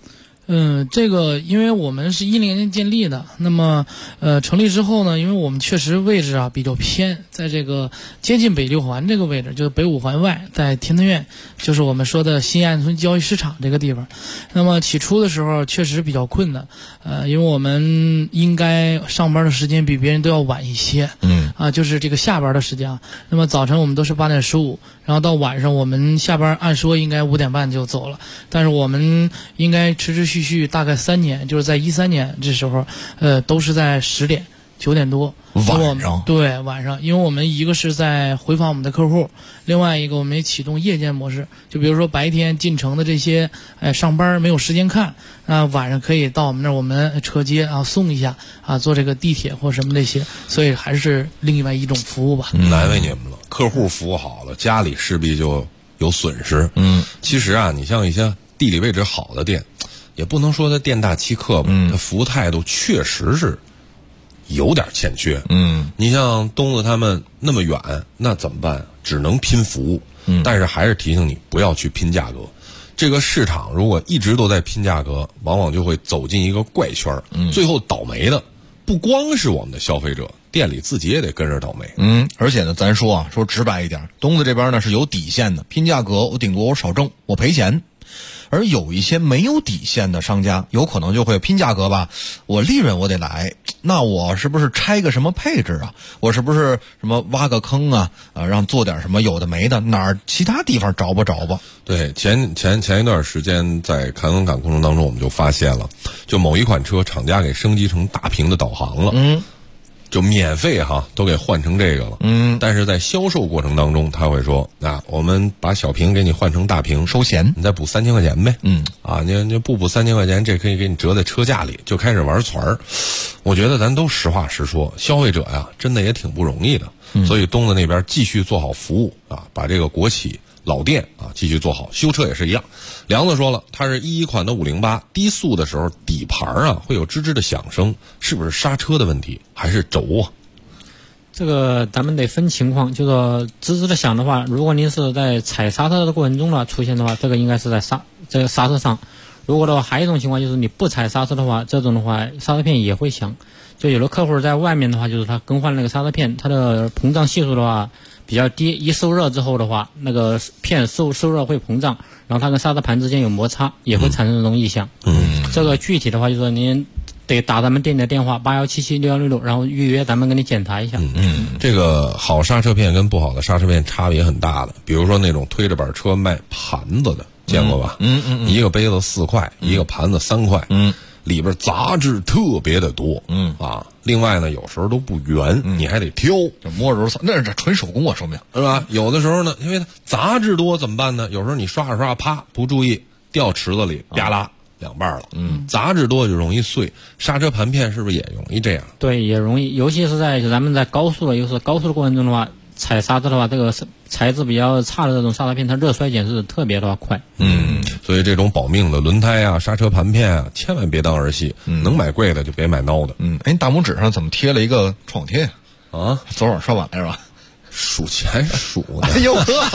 这个因为我们是10年建立的，那么成立之后呢，因为我们确实位置比较偏，在这个接近北6环这个位置，就是北5环外，在天通苑，就是我们说的新亚运村交易市场这个地方。那么起初的时候确实比较困难，因为我们应该上班的时间比别人都要晚一些，就是这个下班的时间啊。那么早晨我们都是8点15，然后到晚上我们下班按说应该5点半就走了，但是我们应该持续大概3年，就是在13年这时候，都是在10点9点多晚上。 对，晚上，因为我们一个是在回访我们的客户，另外一个我们也启动夜间模式，就比如说白天进城的这些上班没有时间看，晚上可以到我们那儿，我们车接送一下坐这个地铁或什么那些，所以还是另外一种服务吧。 难为你们了，客户服务好了，家里势必就有损失。其实你像一些地理位置好的店，也不能说他店大欺客吧，他服务态度确实是有点欠缺。你像东子他们那么远，那怎么办？只能拼服务。但是还是提醒你不要去拼价格。这个市场如果一直都在拼价格，往往就会走进一个怪圈，最后倒霉的不光是我们的消费者，店里自己也得跟着倒霉。 而且呢，咱说直白一点，东子这边呢是有底线的，拼价格我顶多我少挣，我赔钱。而有一些没有底线的商家，有可能就会拼价格吧，我利润我得来，那我是不是拆个什么配置啊？我是不是什么挖个坑让做点什么有的没的，哪儿其他地方找吧？ 对，前一段时间在看文港过程当中，我们就发现了，就某一款车厂家给升级成大屏的导航了。就免费都给换成这个了。但是在销售过程当中，他会说，我们把小屏给你换成大屏， 收钱， 你再补3000块钱呗。你不补3000块钱，这可以给你折在车价里，就开始玩团儿。我觉得咱都实话实说，消费者呀，真的也挺不容易的。所以东子那边继续做好服务把这个国企老店继续做好，修车也是一样。梁子说了，它是11款的508，低速的时候底盘会有吱吱的响声，是不是刹车的问题还是轴啊？ 这个咱们得分情况，就说吱吱的响的话，如果您是在踩刹车的过程中出现的话，这个应该是在这个刹车上。如果的话，还有一种情况就是你不踩刹车的话，这种的话刹车片也会响。就有的客户在外面的话，就是他更换那个刹车片，它的膨胀系数的话比较低，一受热之后的话，那个片受热会膨胀，然后它跟刹车盘之间有摩擦，也会产生这种异响。这个具体的话就是您得打咱们店里的电话81776166，然后预约咱们给你检查一下。 这个好刹车片跟不好的刹车片差别很大的，比如说那种推着板车卖盘子的，见过吧？一个杯子4块，一个盘子3块。里边杂质特别的多。另外呢，有时候都不圆，你还得挑， 这摸着那是纯手工说明是吧？有的时候呢，因为它杂质多怎么办呢？有时候你刷着刷，啪，不注意掉池子里，啪啦两半了。杂质多就容易碎，刹车盘片是不是也容易这样？ 对，也容易，尤其是在咱们在高速的过程中的话，踩刹车的话，这个材质比较差的这种刹车片，它热衰减是特别的快。 所以这种保命的轮胎刹车盘片千万别当儿戏。能买贵的就别买孬的。 你大拇指上怎么贴了一个创贴啊？昨晚刷碗来是吧？ 数钱数的。 哎呦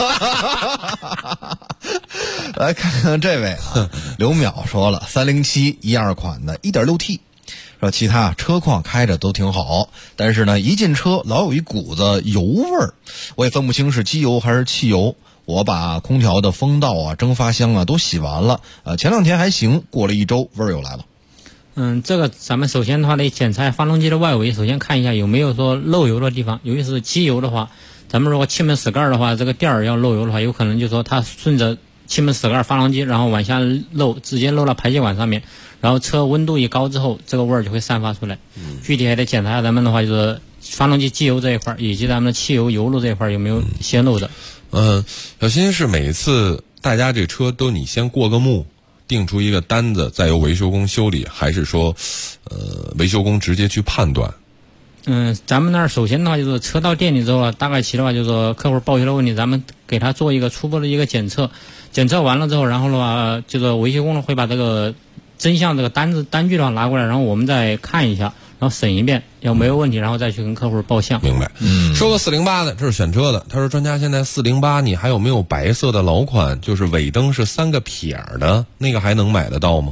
来看看这位刘淼说了，30712款的 1.6T。说其他车况开着都挺好，但是呢，一进车老有一股子油味儿，我也分不清是机油还是汽油。我把空调的风道蒸发箱都洗完了，前2天还行，过了1周味儿又来了。 这个咱们首先的话得检查发动机的外围，首先看一下有没有说漏油的地方。尤其是机油的话，咱们如果气门室盖的话，这个垫儿要漏油的话，有可能就说它顺着气门室盖发动机，然后往下漏，直接漏到排气管上面，然后车温度一高之后，这个味儿就会散发出来。具体还得检查下咱们的话就是发动机机油这一块，以及咱们的汽油油路这一块有没有泄漏的。 小新是每次大家这车都你先过个目，定出一个单子，再由维修工修理，还是说维修工直接去判断？ 咱们那儿首先的话就是车到店里之后大概齐的话就是说客户报修的问题，咱们给他做一个初步的一个检测，检测完了之后，然后的话就是维修工呢会把这个真相这个单据的话拿过来，然后我们再看一下，然后审一遍，要没有问题，然后再去跟客户报项。 明白。说个408的，这是选车的。他说专家现在408你还有没有白色的老款，就是尾灯是3个撇的，那个还能买得到吗？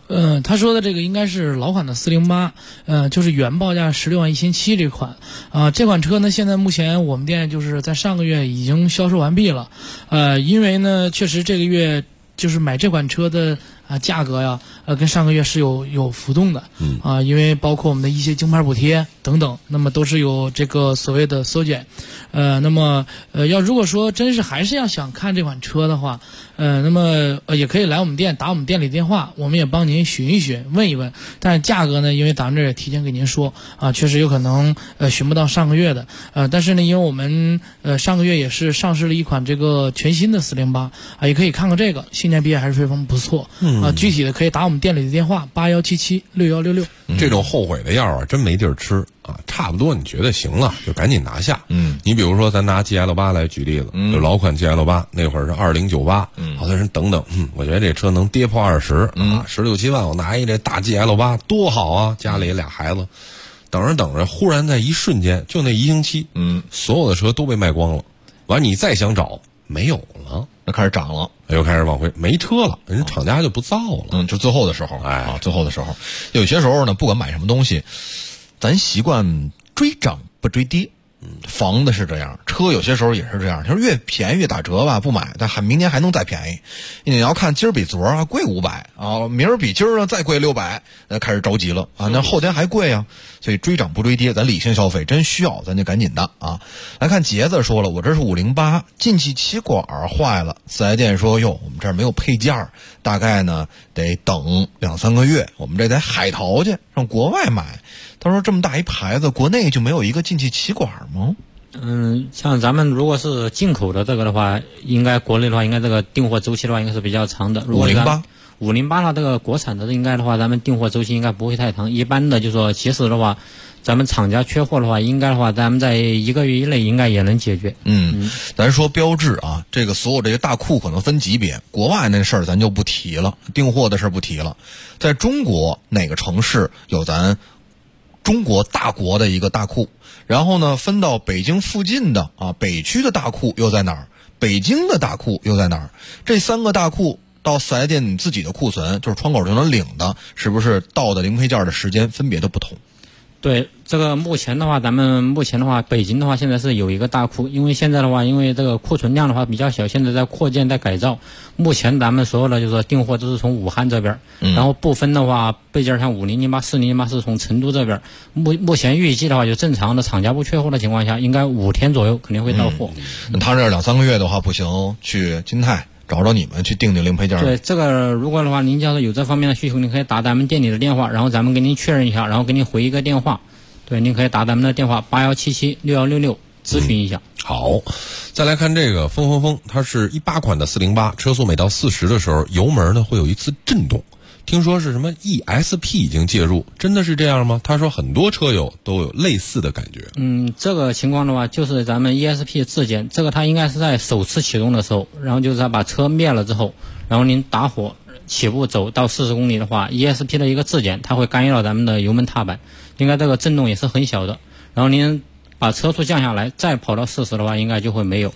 他说的这个应该是老款的408，就是原报价16.17万这款这款车呢，现在目前我们店就是在上个月已经销售完毕了，因为呢，确实这个月就是买这款车的价格呀，跟上个月是有浮动的，因为包括我们的一些京牌补贴等等，那么都是有这个所谓的缩减，那么如果说真是还是要想看这款车的话，那么也可以来我们店打我们店里电话，我们也帮您询一询问一问，但是价格呢，因为咱们这也提前给您说确实有可能询不到上个月的，但是呢，因为我们上个月也是上市了一款这个全新的408也可以看看这个性价比还是非常不错，具体的可以打我们店里的电话81776166。 这种后悔的药真没地儿吃差不多你觉得行了就赶紧拿下。你比如说咱拿 GL8 来举例子，就老款 GL8 那会儿是2098，好多人等等，我觉得这车能跌破20 16、17万，我拿一这大 GL8 多好啊，家里俩孩子。等着等着，忽然在一瞬间，就那1星期，所有的车都被卖光了。完你再想找没有了， 那开始涨了， 又开始往回没车了，人家厂家就不造了。 就最后的时候，最后的时候，有些时候呢，不管买什么东西，咱习惯追涨不追跌。房子是这样，车有些时候也是这样，就是越便宜越打折吧，不买，但明年还能再便宜。你要看今儿比昨儿贵500明儿比今儿再贵600，那开始着急了那后天还贵所以追涨不追跌，咱理性消费，真需要咱就赶紧的来看杰子说了，我这是508，进气气管坏了，四 S 店说哟，我们这儿没有配件，大概呢得等2-3个月，我们这得海淘去，上国外买。他说这么大一牌子，国内就没有一个进气气管吗？ 像咱们如果是进口的这个的话，应该国内的话，应该这个订货周期的话应该是比较长的。508的话，这个国产的应该的话，咱们订货周期应该不会太长。一般的就说，其实的话，咱们厂家缺货的话，应该的话，咱们在1个月以内应该也能解决。 咱说标志这个所有这些大库可能分级别，国外那事儿咱就不提了，订货的事儿不提了。在中国哪个城市有咱中国大国的一个大库，然后呢分到北京附近的北区的大库又在哪儿，北京的大库又在哪儿，这3个大库到4S店你自己的库存就是窗口就能领的，是不是到的零配件的时间分别都不同？ 对，这个目前的话，咱们目前的话，北京的话现在是有一个大库，因为现在的话，因为这个库存量的话比较小，现在在扩建在改造。目前咱们所有的就是说订货都是从武汉这边，然后部分的话备件像5008、4008是从成都这边。目前预计的话，就正常的厂家不缺货的情况下，应该5天左右肯定会到货。 那他这2-3个月的话不行，去金泰找你们去订零配件。 对，这个如果的话，您要是有这方面的需求，您可以打咱们店里的电话，然后咱们给您确认一下，然后给您回一个电话。对，您可以打咱们的电话81776166咨询一下。 好，再来看这个风，它是18款的408，车速每到40的时候，油门呢会有一次震动。听说是什么 ESP 已经介入，真的是这样吗？他说很多车友都有类似的感觉。 这个情况的话，就是咱们 ESP 自检，这个它应该是在首次启动的时候，然后就是它把车灭了之后，然后您打火起步走到40公里的话 ，ESP 的一个自检，它会干扰咱们的油门踏板，应该这个震动也是很小的。然后您把车速降下来，再跑到40的话，应该就会没有。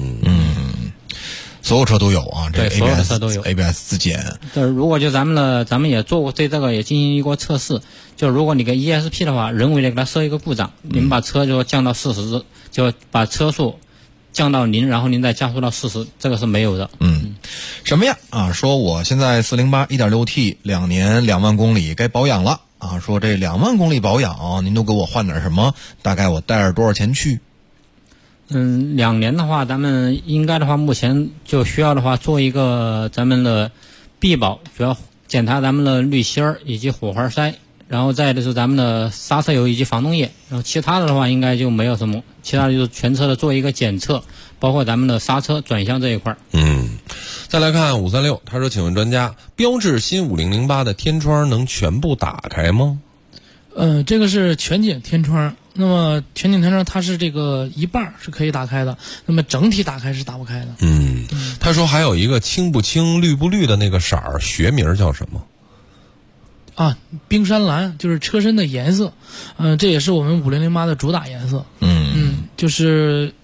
所有车都有对，所有的车都有 ABS 自检。 对，如果就咱们也做过对这个也进行过测试，就如果你给 ESP 的话，人为的给它设一个故障，你们把车就降到40，就把车速降到0，然后您再加速到40，这个是没有的。 什么呀？说我现在408 1.6T 2年2万公里该保养了说这2万公里保养，您都给我换点什么？大概我带着多少钱去 ？2年的话，咱们应该的话，目前就需要的话做一个咱们的必保，主要检查咱们的滤芯以及火花塞，然后再就是咱们的刹车油以及防冻液，然后其他的话应该就没有什么，其他的就是全车的做一个检测，包括咱们的刹车转向这一块。 再来看536，他说请问专家，标致新5008的天窗能全部打开吗？ 这个是全景天窗，那么全景天窗它是这个一半是可以打开的，那么整体打开是打不开的。 他说还有一个青不青绿不绿的那个色儿，学名叫什么？ 冰山蓝，就是车身的颜色。这也是我们5008的主打颜色。就是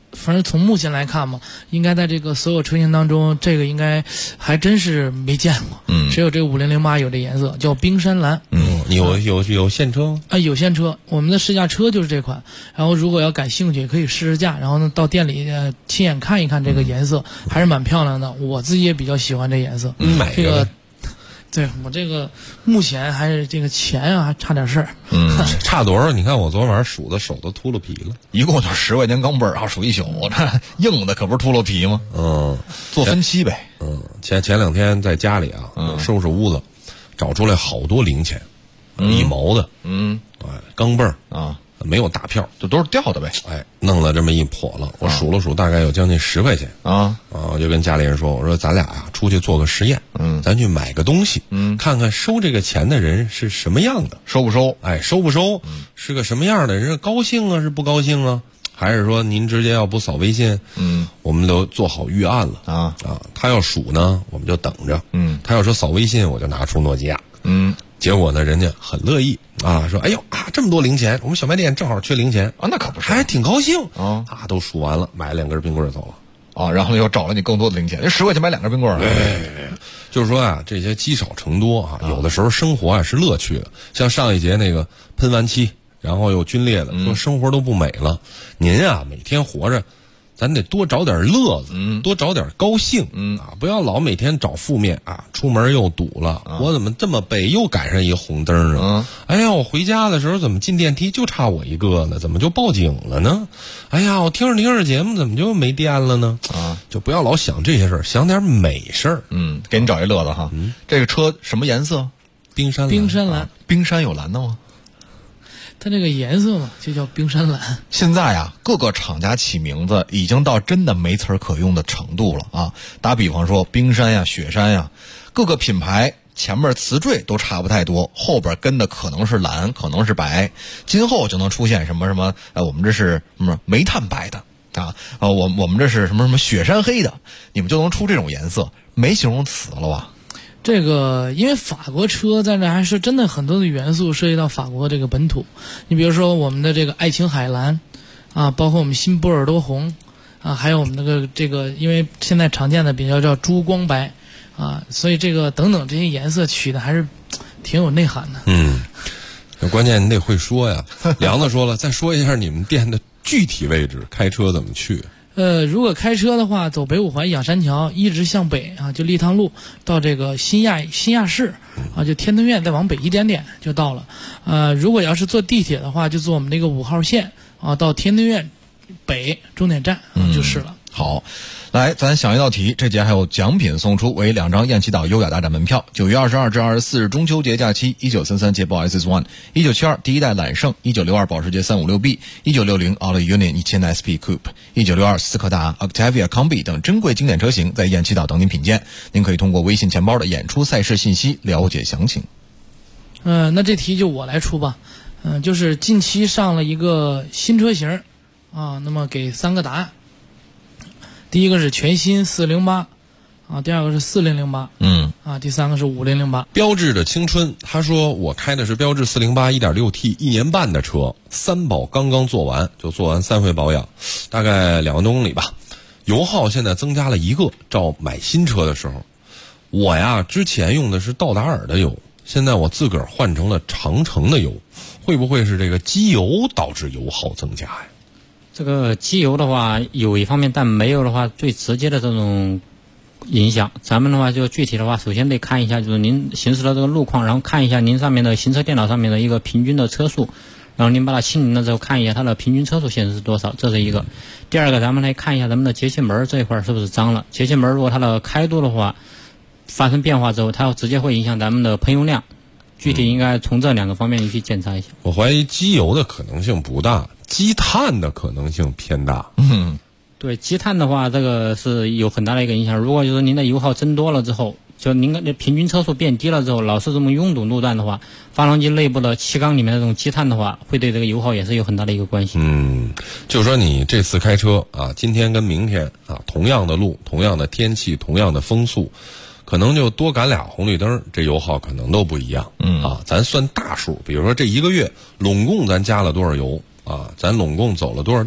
反正从目前来看嘛，应该在这个所有车型当中，这个应该还真是没见过。只有这个5008有这颜色，叫冰山蓝。 你有现车吗？ 有现车，我们的试驾车就是这款。然后如果要感兴趣，可以试试驾，然后呢到店里亲眼看一看这个颜色，还是蛮漂亮的。我自己也比较喜欢这颜色。 买这个。对我这个目前还是这个钱啊，还差点事儿。 差多少？你看我昨晚上数的手都秃噜皮了， 一共就10块钱钢镚儿，数一宿，我这硬的可不是秃噜皮吗？做分期呗。 前2天在家里啊，收拾屋子，找出来好多零钱，1毛的，钢镚儿啊。没有大票， 就都是掉的呗。 弄了这么一笸了，我数了数，大概有将近10块钱我就跟家里人说，我说咱俩呀出去做个实验，咱去买个东西，看看收这个钱的人是什么样的， 收不收？ 收不收？是个什么样的人？高兴啊，是不高兴啊？还是说您直接要不扫微信？我们都做好预案了他要数呢，我们就等着。他要说扫微信，我就拿出诺基亚。结果呢，人家很乐意说哎呦这么多零钱，我们小卖店正好缺零钱那可不是， 还挺高兴都数完了，买了2根冰棍走了然后又找了你更多的零钱，10块钱买2根冰棍就是说这些积少成多有的时候生活是乐趣的。像上一节那个喷完漆然后又皲裂的，说生活都不美了。您每天活着咱得多找点乐子，多找点高兴，不要老每天找负面出门又堵了，我怎么这么背，又赶上一红灯啊？哎呀，我回家的时候怎么进电梯就差我一个呢？怎么就报警了呢？哎呀，我听着节目怎么就没电了呢？就不要老想这些事儿，想点美事儿。 给你找一乐子哈。这个车什么颜色？ 冰山蓝。 冰山蓝。 冰山有蓝的吗？ 它这个颜色嘛，就叫冰山蓝。 现在各个厂家起名字已经到真的没词儿可用的程度了打比方说冰山呀、雪山呀，各个品牌前面词缀都差不太多，后边跟的可能是蓝，可能是白，今后就能出现什么我们这是什么煤炭白的我们这是什么雪山黑的，你们就能出这种颜色，没形容词了吧？ 这个因为法国车在这还是真的很多的元素涉及到法国这个本土，你比如说我们的这个爱琴海蓝包括我们新波尔多红还有我们这个因为现在常见的比较叫珠光白所以这个等等这些颜色取的还是挺有内涵的。 关键你得会说呀。梁子说了，再说一下你们店的具体位置，开车怎么去？ 如果开车的话，走北五环仰山桥一直向北就立汤路到这个新亚市就天通苑，再往北一点点就到了。如果要是坐地铁的话，就坐我们那个5号线到天通苑北终点站就是了。 好，来，咱想一道题，这节还有奖品送出，为2张雁栖岛优雅大展门票。9月22至24日中秋节假期，1933捷豹 SS1，1972第一代揽胜，1962保时捷 356B，1960 奥利 Union 1000 SP Coupe，1962斯柯达 Octavia Combi 等珍贵经典车型在雁栖岛等您品鉴。您可以通过微信钱包的演出赛事信息了解详情。 那这题就我来出吧。就是近期上了一个新车型那么给3个答案。第一个是全新408第二个是4008第三个是5008。 标致的青春，他说我开的是标致408 1.6T 1年半的车，3保刚刚做完3回保养，大概2万多公里吧，油耗现在增加了1个，照买新车的时候。我呀之前用的是道达尔的油，现在我自个儿换成了长城的油，会不会是这个机油导致油耗增加呀？ 这个机油的话有一方面，但没有的话最直接的这种影响。咱们的话就具体的话，首先得看一下就是您行驶的这个路况，然后看一下您上面的行车电脑上面的一个平均的车速，然后您把它清零了之后看一下它的平均车速显示是多少，这是一个。第二个，咱们来看一下咱们的节气门这一块是不是脏了。节气门如果它的开度的话发生变化之后，它直接会影响咱们的喷油量。具体应该从这2个方面你去检查一下。 我怀疑机油的可能性不大，积碳的可能性偏大。 对，积碳的话这个是有很大的一个影响。如果就是您的油耗增多了之后，就您的平均车速变低了之后，老是这么拥堵路段的话，发动机内部的气缸里面的这种积碳的话，会对这个油耗也是有很大的一个关系。 就说你这次开车今天跟明天同样的路，同样的天气，同样的风速，可能就多赶俩红绿灯，这油耗可能都不一样。咱算大数，比如说这1个月拢共咱加了多少油咱拢共走了多少道，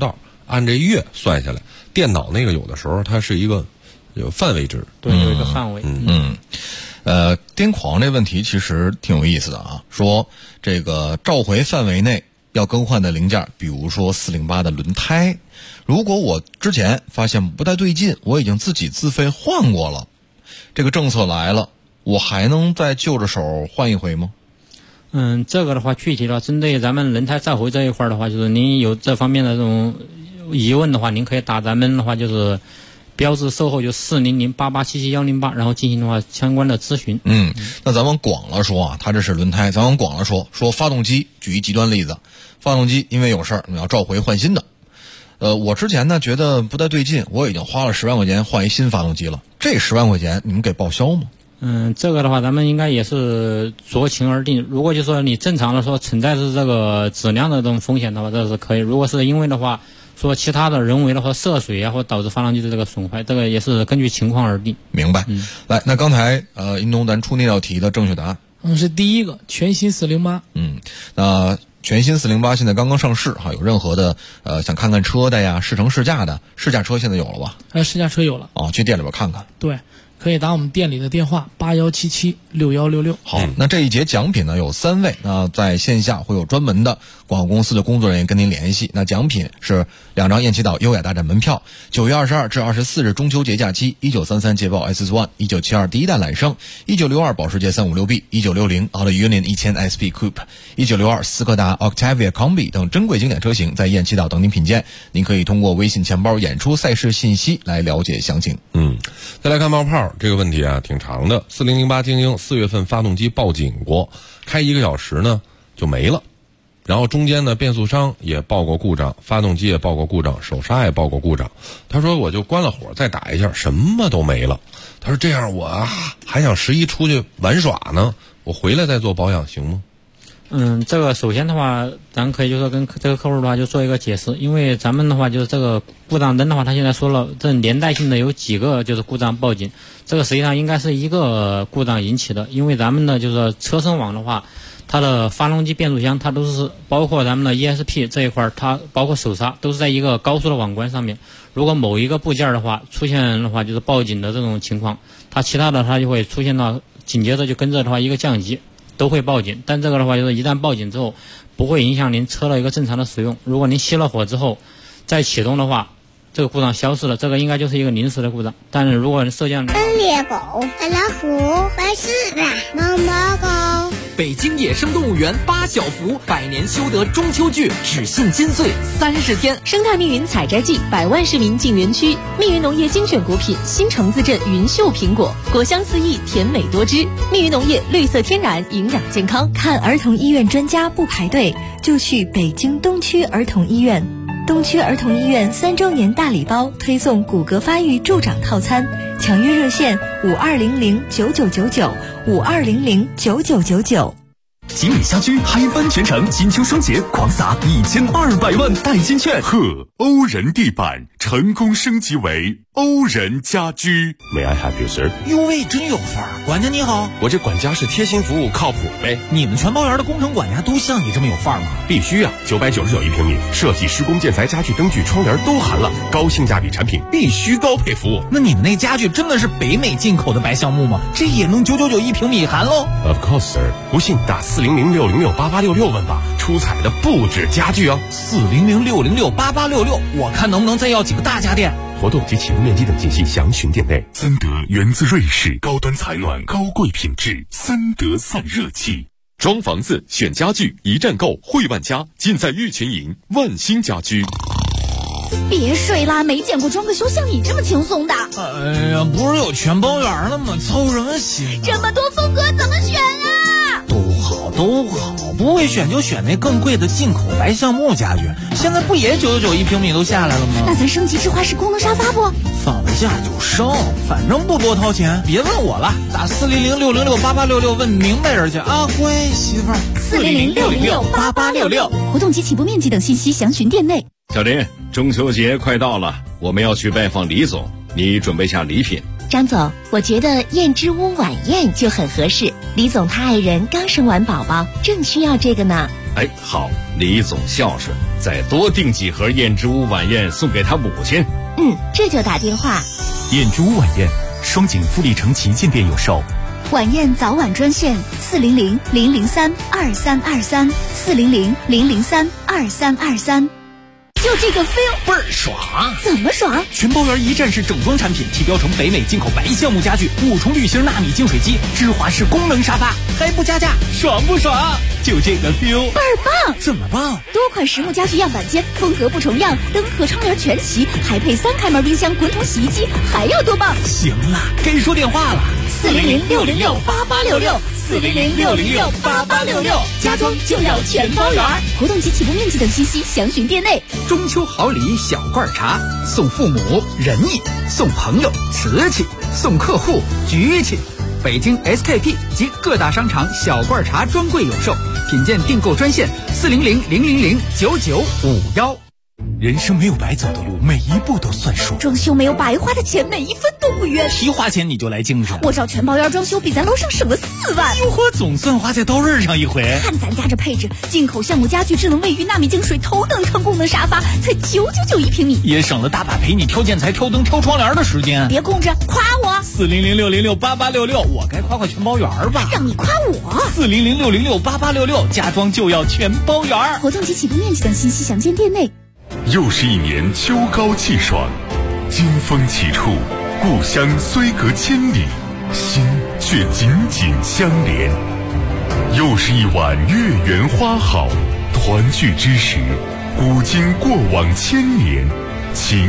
按这月算下来，电脑那个有的时候它是一个有范围值， 对，有一个范围。 癫狂这问题其实挺有意思的啊，说这个召回范围内要更换的零件，比如说408的轮胎，如果我之前发现不太对劲，我已经自己自费换过了，这个政策来了，我还能再就着手换一回吗？ 这个的话，具体的话，针对咱们轮胎召回这一块的话，就是您有这方面的这种疑问的话，您可以打咱们的话就是标志售后就40088771108，然后进行的话相关的咨询。 那咱们广了说啊，它这是轮胎，咱们广了说发动机，举一极端例子，发动机因为有事儿，你要召回换新的。我之前呢觉得不太对劲，我已经花了10万块钱换一新发动机了，这10万块钱你们给报销吗？ 这个的话，咱们应该也是酌情而定。如果就说你正常的说存在是这个质量的这种风险的话，这是可以。如果是因为的话，说其他的人为的或涉水啊，或导致发动机的这个损坏，这个也是根据情况而定。 明白。来，那刚才殷东咱出那道题的正确答案， 是第一个全新408。 那全新408现在刚刚上市哈，有任何的想看看车的呀，试乘试驾的，试驾车现在有了吧？ 试驾车有了。 去店里边看看。 对。可以打我们店里的电话81776166。 好，那这一节奖品呢有3位，那在线下会有专门的广告公司的工作人员跟您联系。那奖品是2张雁栖岛优雅大展门票，9月22至24日中秋节假期，1933捷豹 S1，1972第一代揽胜，1962保时捷 356B，1960 奥迪 Union 1000 SP Coupe，1962斯柯达 Octavia Combi 等珍贵经典车型在雁栖岛等您品鉴。您可以通过微信钱包演出赛事信息来了解详情。 再来看冒泡这个问题啊，挺长的。4008精英4月份发动机报警过，开1个小时呢就没了，然后中间呢变速箱也报过故障，发动机也报过故障，手刹也报过故障。他说我就关了火再打一下，什么都没了。他说这样我还想11出去玩耍呢，我回来再做保养行吗？ 这个首先的话，咱可以就说跟这个客户的话就做一个解释，因为咱们的话就是这个故障灯的话，他现在说了，这连带性的有几个就是故障报警，这个实际上应该是一个故障引起的，因为咱们的就是车身网的话，它的发动机变速箱它都是包括咱们的 ESP 这一块，它包括手刹都是在一个高速的网关上面，如果某一个部件的话出现的话就是报警的这种情况，它其他的它就会出现到紧接着就跟着的话一个降级。都会报警，但这个的话就是一旦报警之后，不会影响您车的一个正常的使用。如果您熄了火之后再启动的话，这个故障消失了，这个应该就是一个临时的故障。但是如果摄像猎狗、老虎、白狮子、猫猫狗。 北京野生动物园8小福100年修得中秋剧，只信金穗30天。 生态密云采摘季，100万市民进园区。密云农业精选果品新城自镇云秀苹果，果香四溢，甜美多汁。密云农业绿色天然，营养健康。 看儿童医院专家不排队，就去北京东区儿童医院。东区儿童医院3周年大礼包推送骨骼发育助长套餐，抢约热线52009999，52009999。 锦里家居嗨翻全城，金秋双节狂撒1200万代金券。 欧人地板成功升级为欧人家居。 May I help you, sir？ 哟喂，真有范儿！管家你好， 我这管家是贴心服务，靠谱呗。 你们全包园的工程管家都像你这么有范儿吗？ 必须啊！999一平米，设计、施工、建材、家具、灯具、窗帘都含了，高性价比产品必须高配服务。 那你们那家具真的是北美进口的白橡木吗？这也能999一平米含喽 ？Of course, sir。不信打40060688866问吧，出彩的不止家具哦。 40060688866，我看能不能再要几个大家电。 活动及启动面积等信息详询店内。 森德源自瑞士，高端采暖，高贵品质，森德散热器。 装房子选家具，一站购汇万家，尽在玉泉营万兴家居。 别睡啦，没见过装个修像你这么轻松的。 哎呀，不是有全包园了吗？操什么心？ 这么多风格怎么选啊？ 都好，不会选就选那更贵的进口白橡木家具。现在不也999一平米都下来了吗？ 那咱升级智华式功能沙发不？ 放了假就升，反正不多掏钱。别问我了，打40060688866问明白人去啊！乖媳妇儿 ，40060688866。活动及起步面积等信息详询店内。 小林，中秋节快到了，我们要去拜访李总，你准备下礼品。 张总，我觉得燕之屋晚宴就很合适。李总他爱人刚生完宝宝，正需要这个呢。 哎，好，李总孝顺，再多订几盒燕之屋晚宴送给他母亲。 这就打电话。 燕之屋晚宴，双井富力城旗舰店有售。 晚宴早晚专线400-003-2323，400-003-2323。就这个 feel 倍儿爽！ 怎么爽？ 全包圆一站式整装产品，提标成北美进口白橡木家具，5重滤芯纳米净水机，芝华士功能沙发，还不加价，爽不爽？就这个 feel 倍儿棒！ 怎么棒？ 多款实木家具样板间，风格不重样，灯和窗帘全齐，还配3开门冰箱、滚筒洗衣机，还要多棒？ 行了，该说电话了。 400-606-8866，400-606-8866，家装就要全包圆。活动及起步面积等信息详询店内。 中秋好礼小罐茶，送父母仁义，送朋友瓷器，送客户局气。北京 SKP 及各大商场小罐茶专柜有售，品鉴订购专线400-000-9951。 人生没有白走的路，每一步都算数。 装修没有白花的钱，每一分都不冤。 提花钱你就来精神， 我找全包圆装修比咱楼上省了4万。 哟呵，总算花在刀刃上一回。 看咱家这配置，进口橡木家具、智能卫浴、纳米净水、头等舱功能沙发，才999一平米， 也省了大把陪你挑建材、挑灯、挑窗帘的时间。 别控制，夸我。 400-606-8866，我该夸全包圆吧？ 让你夸我。 400-606-8866，家装就要全包圆。 活动及起步面积等信息详见店内。 又是一年秋高气爽，金风起处，故乡虽隔千里，心却紧紧相连。又是一晚月圆花好，团聚之时，古今过往千年，情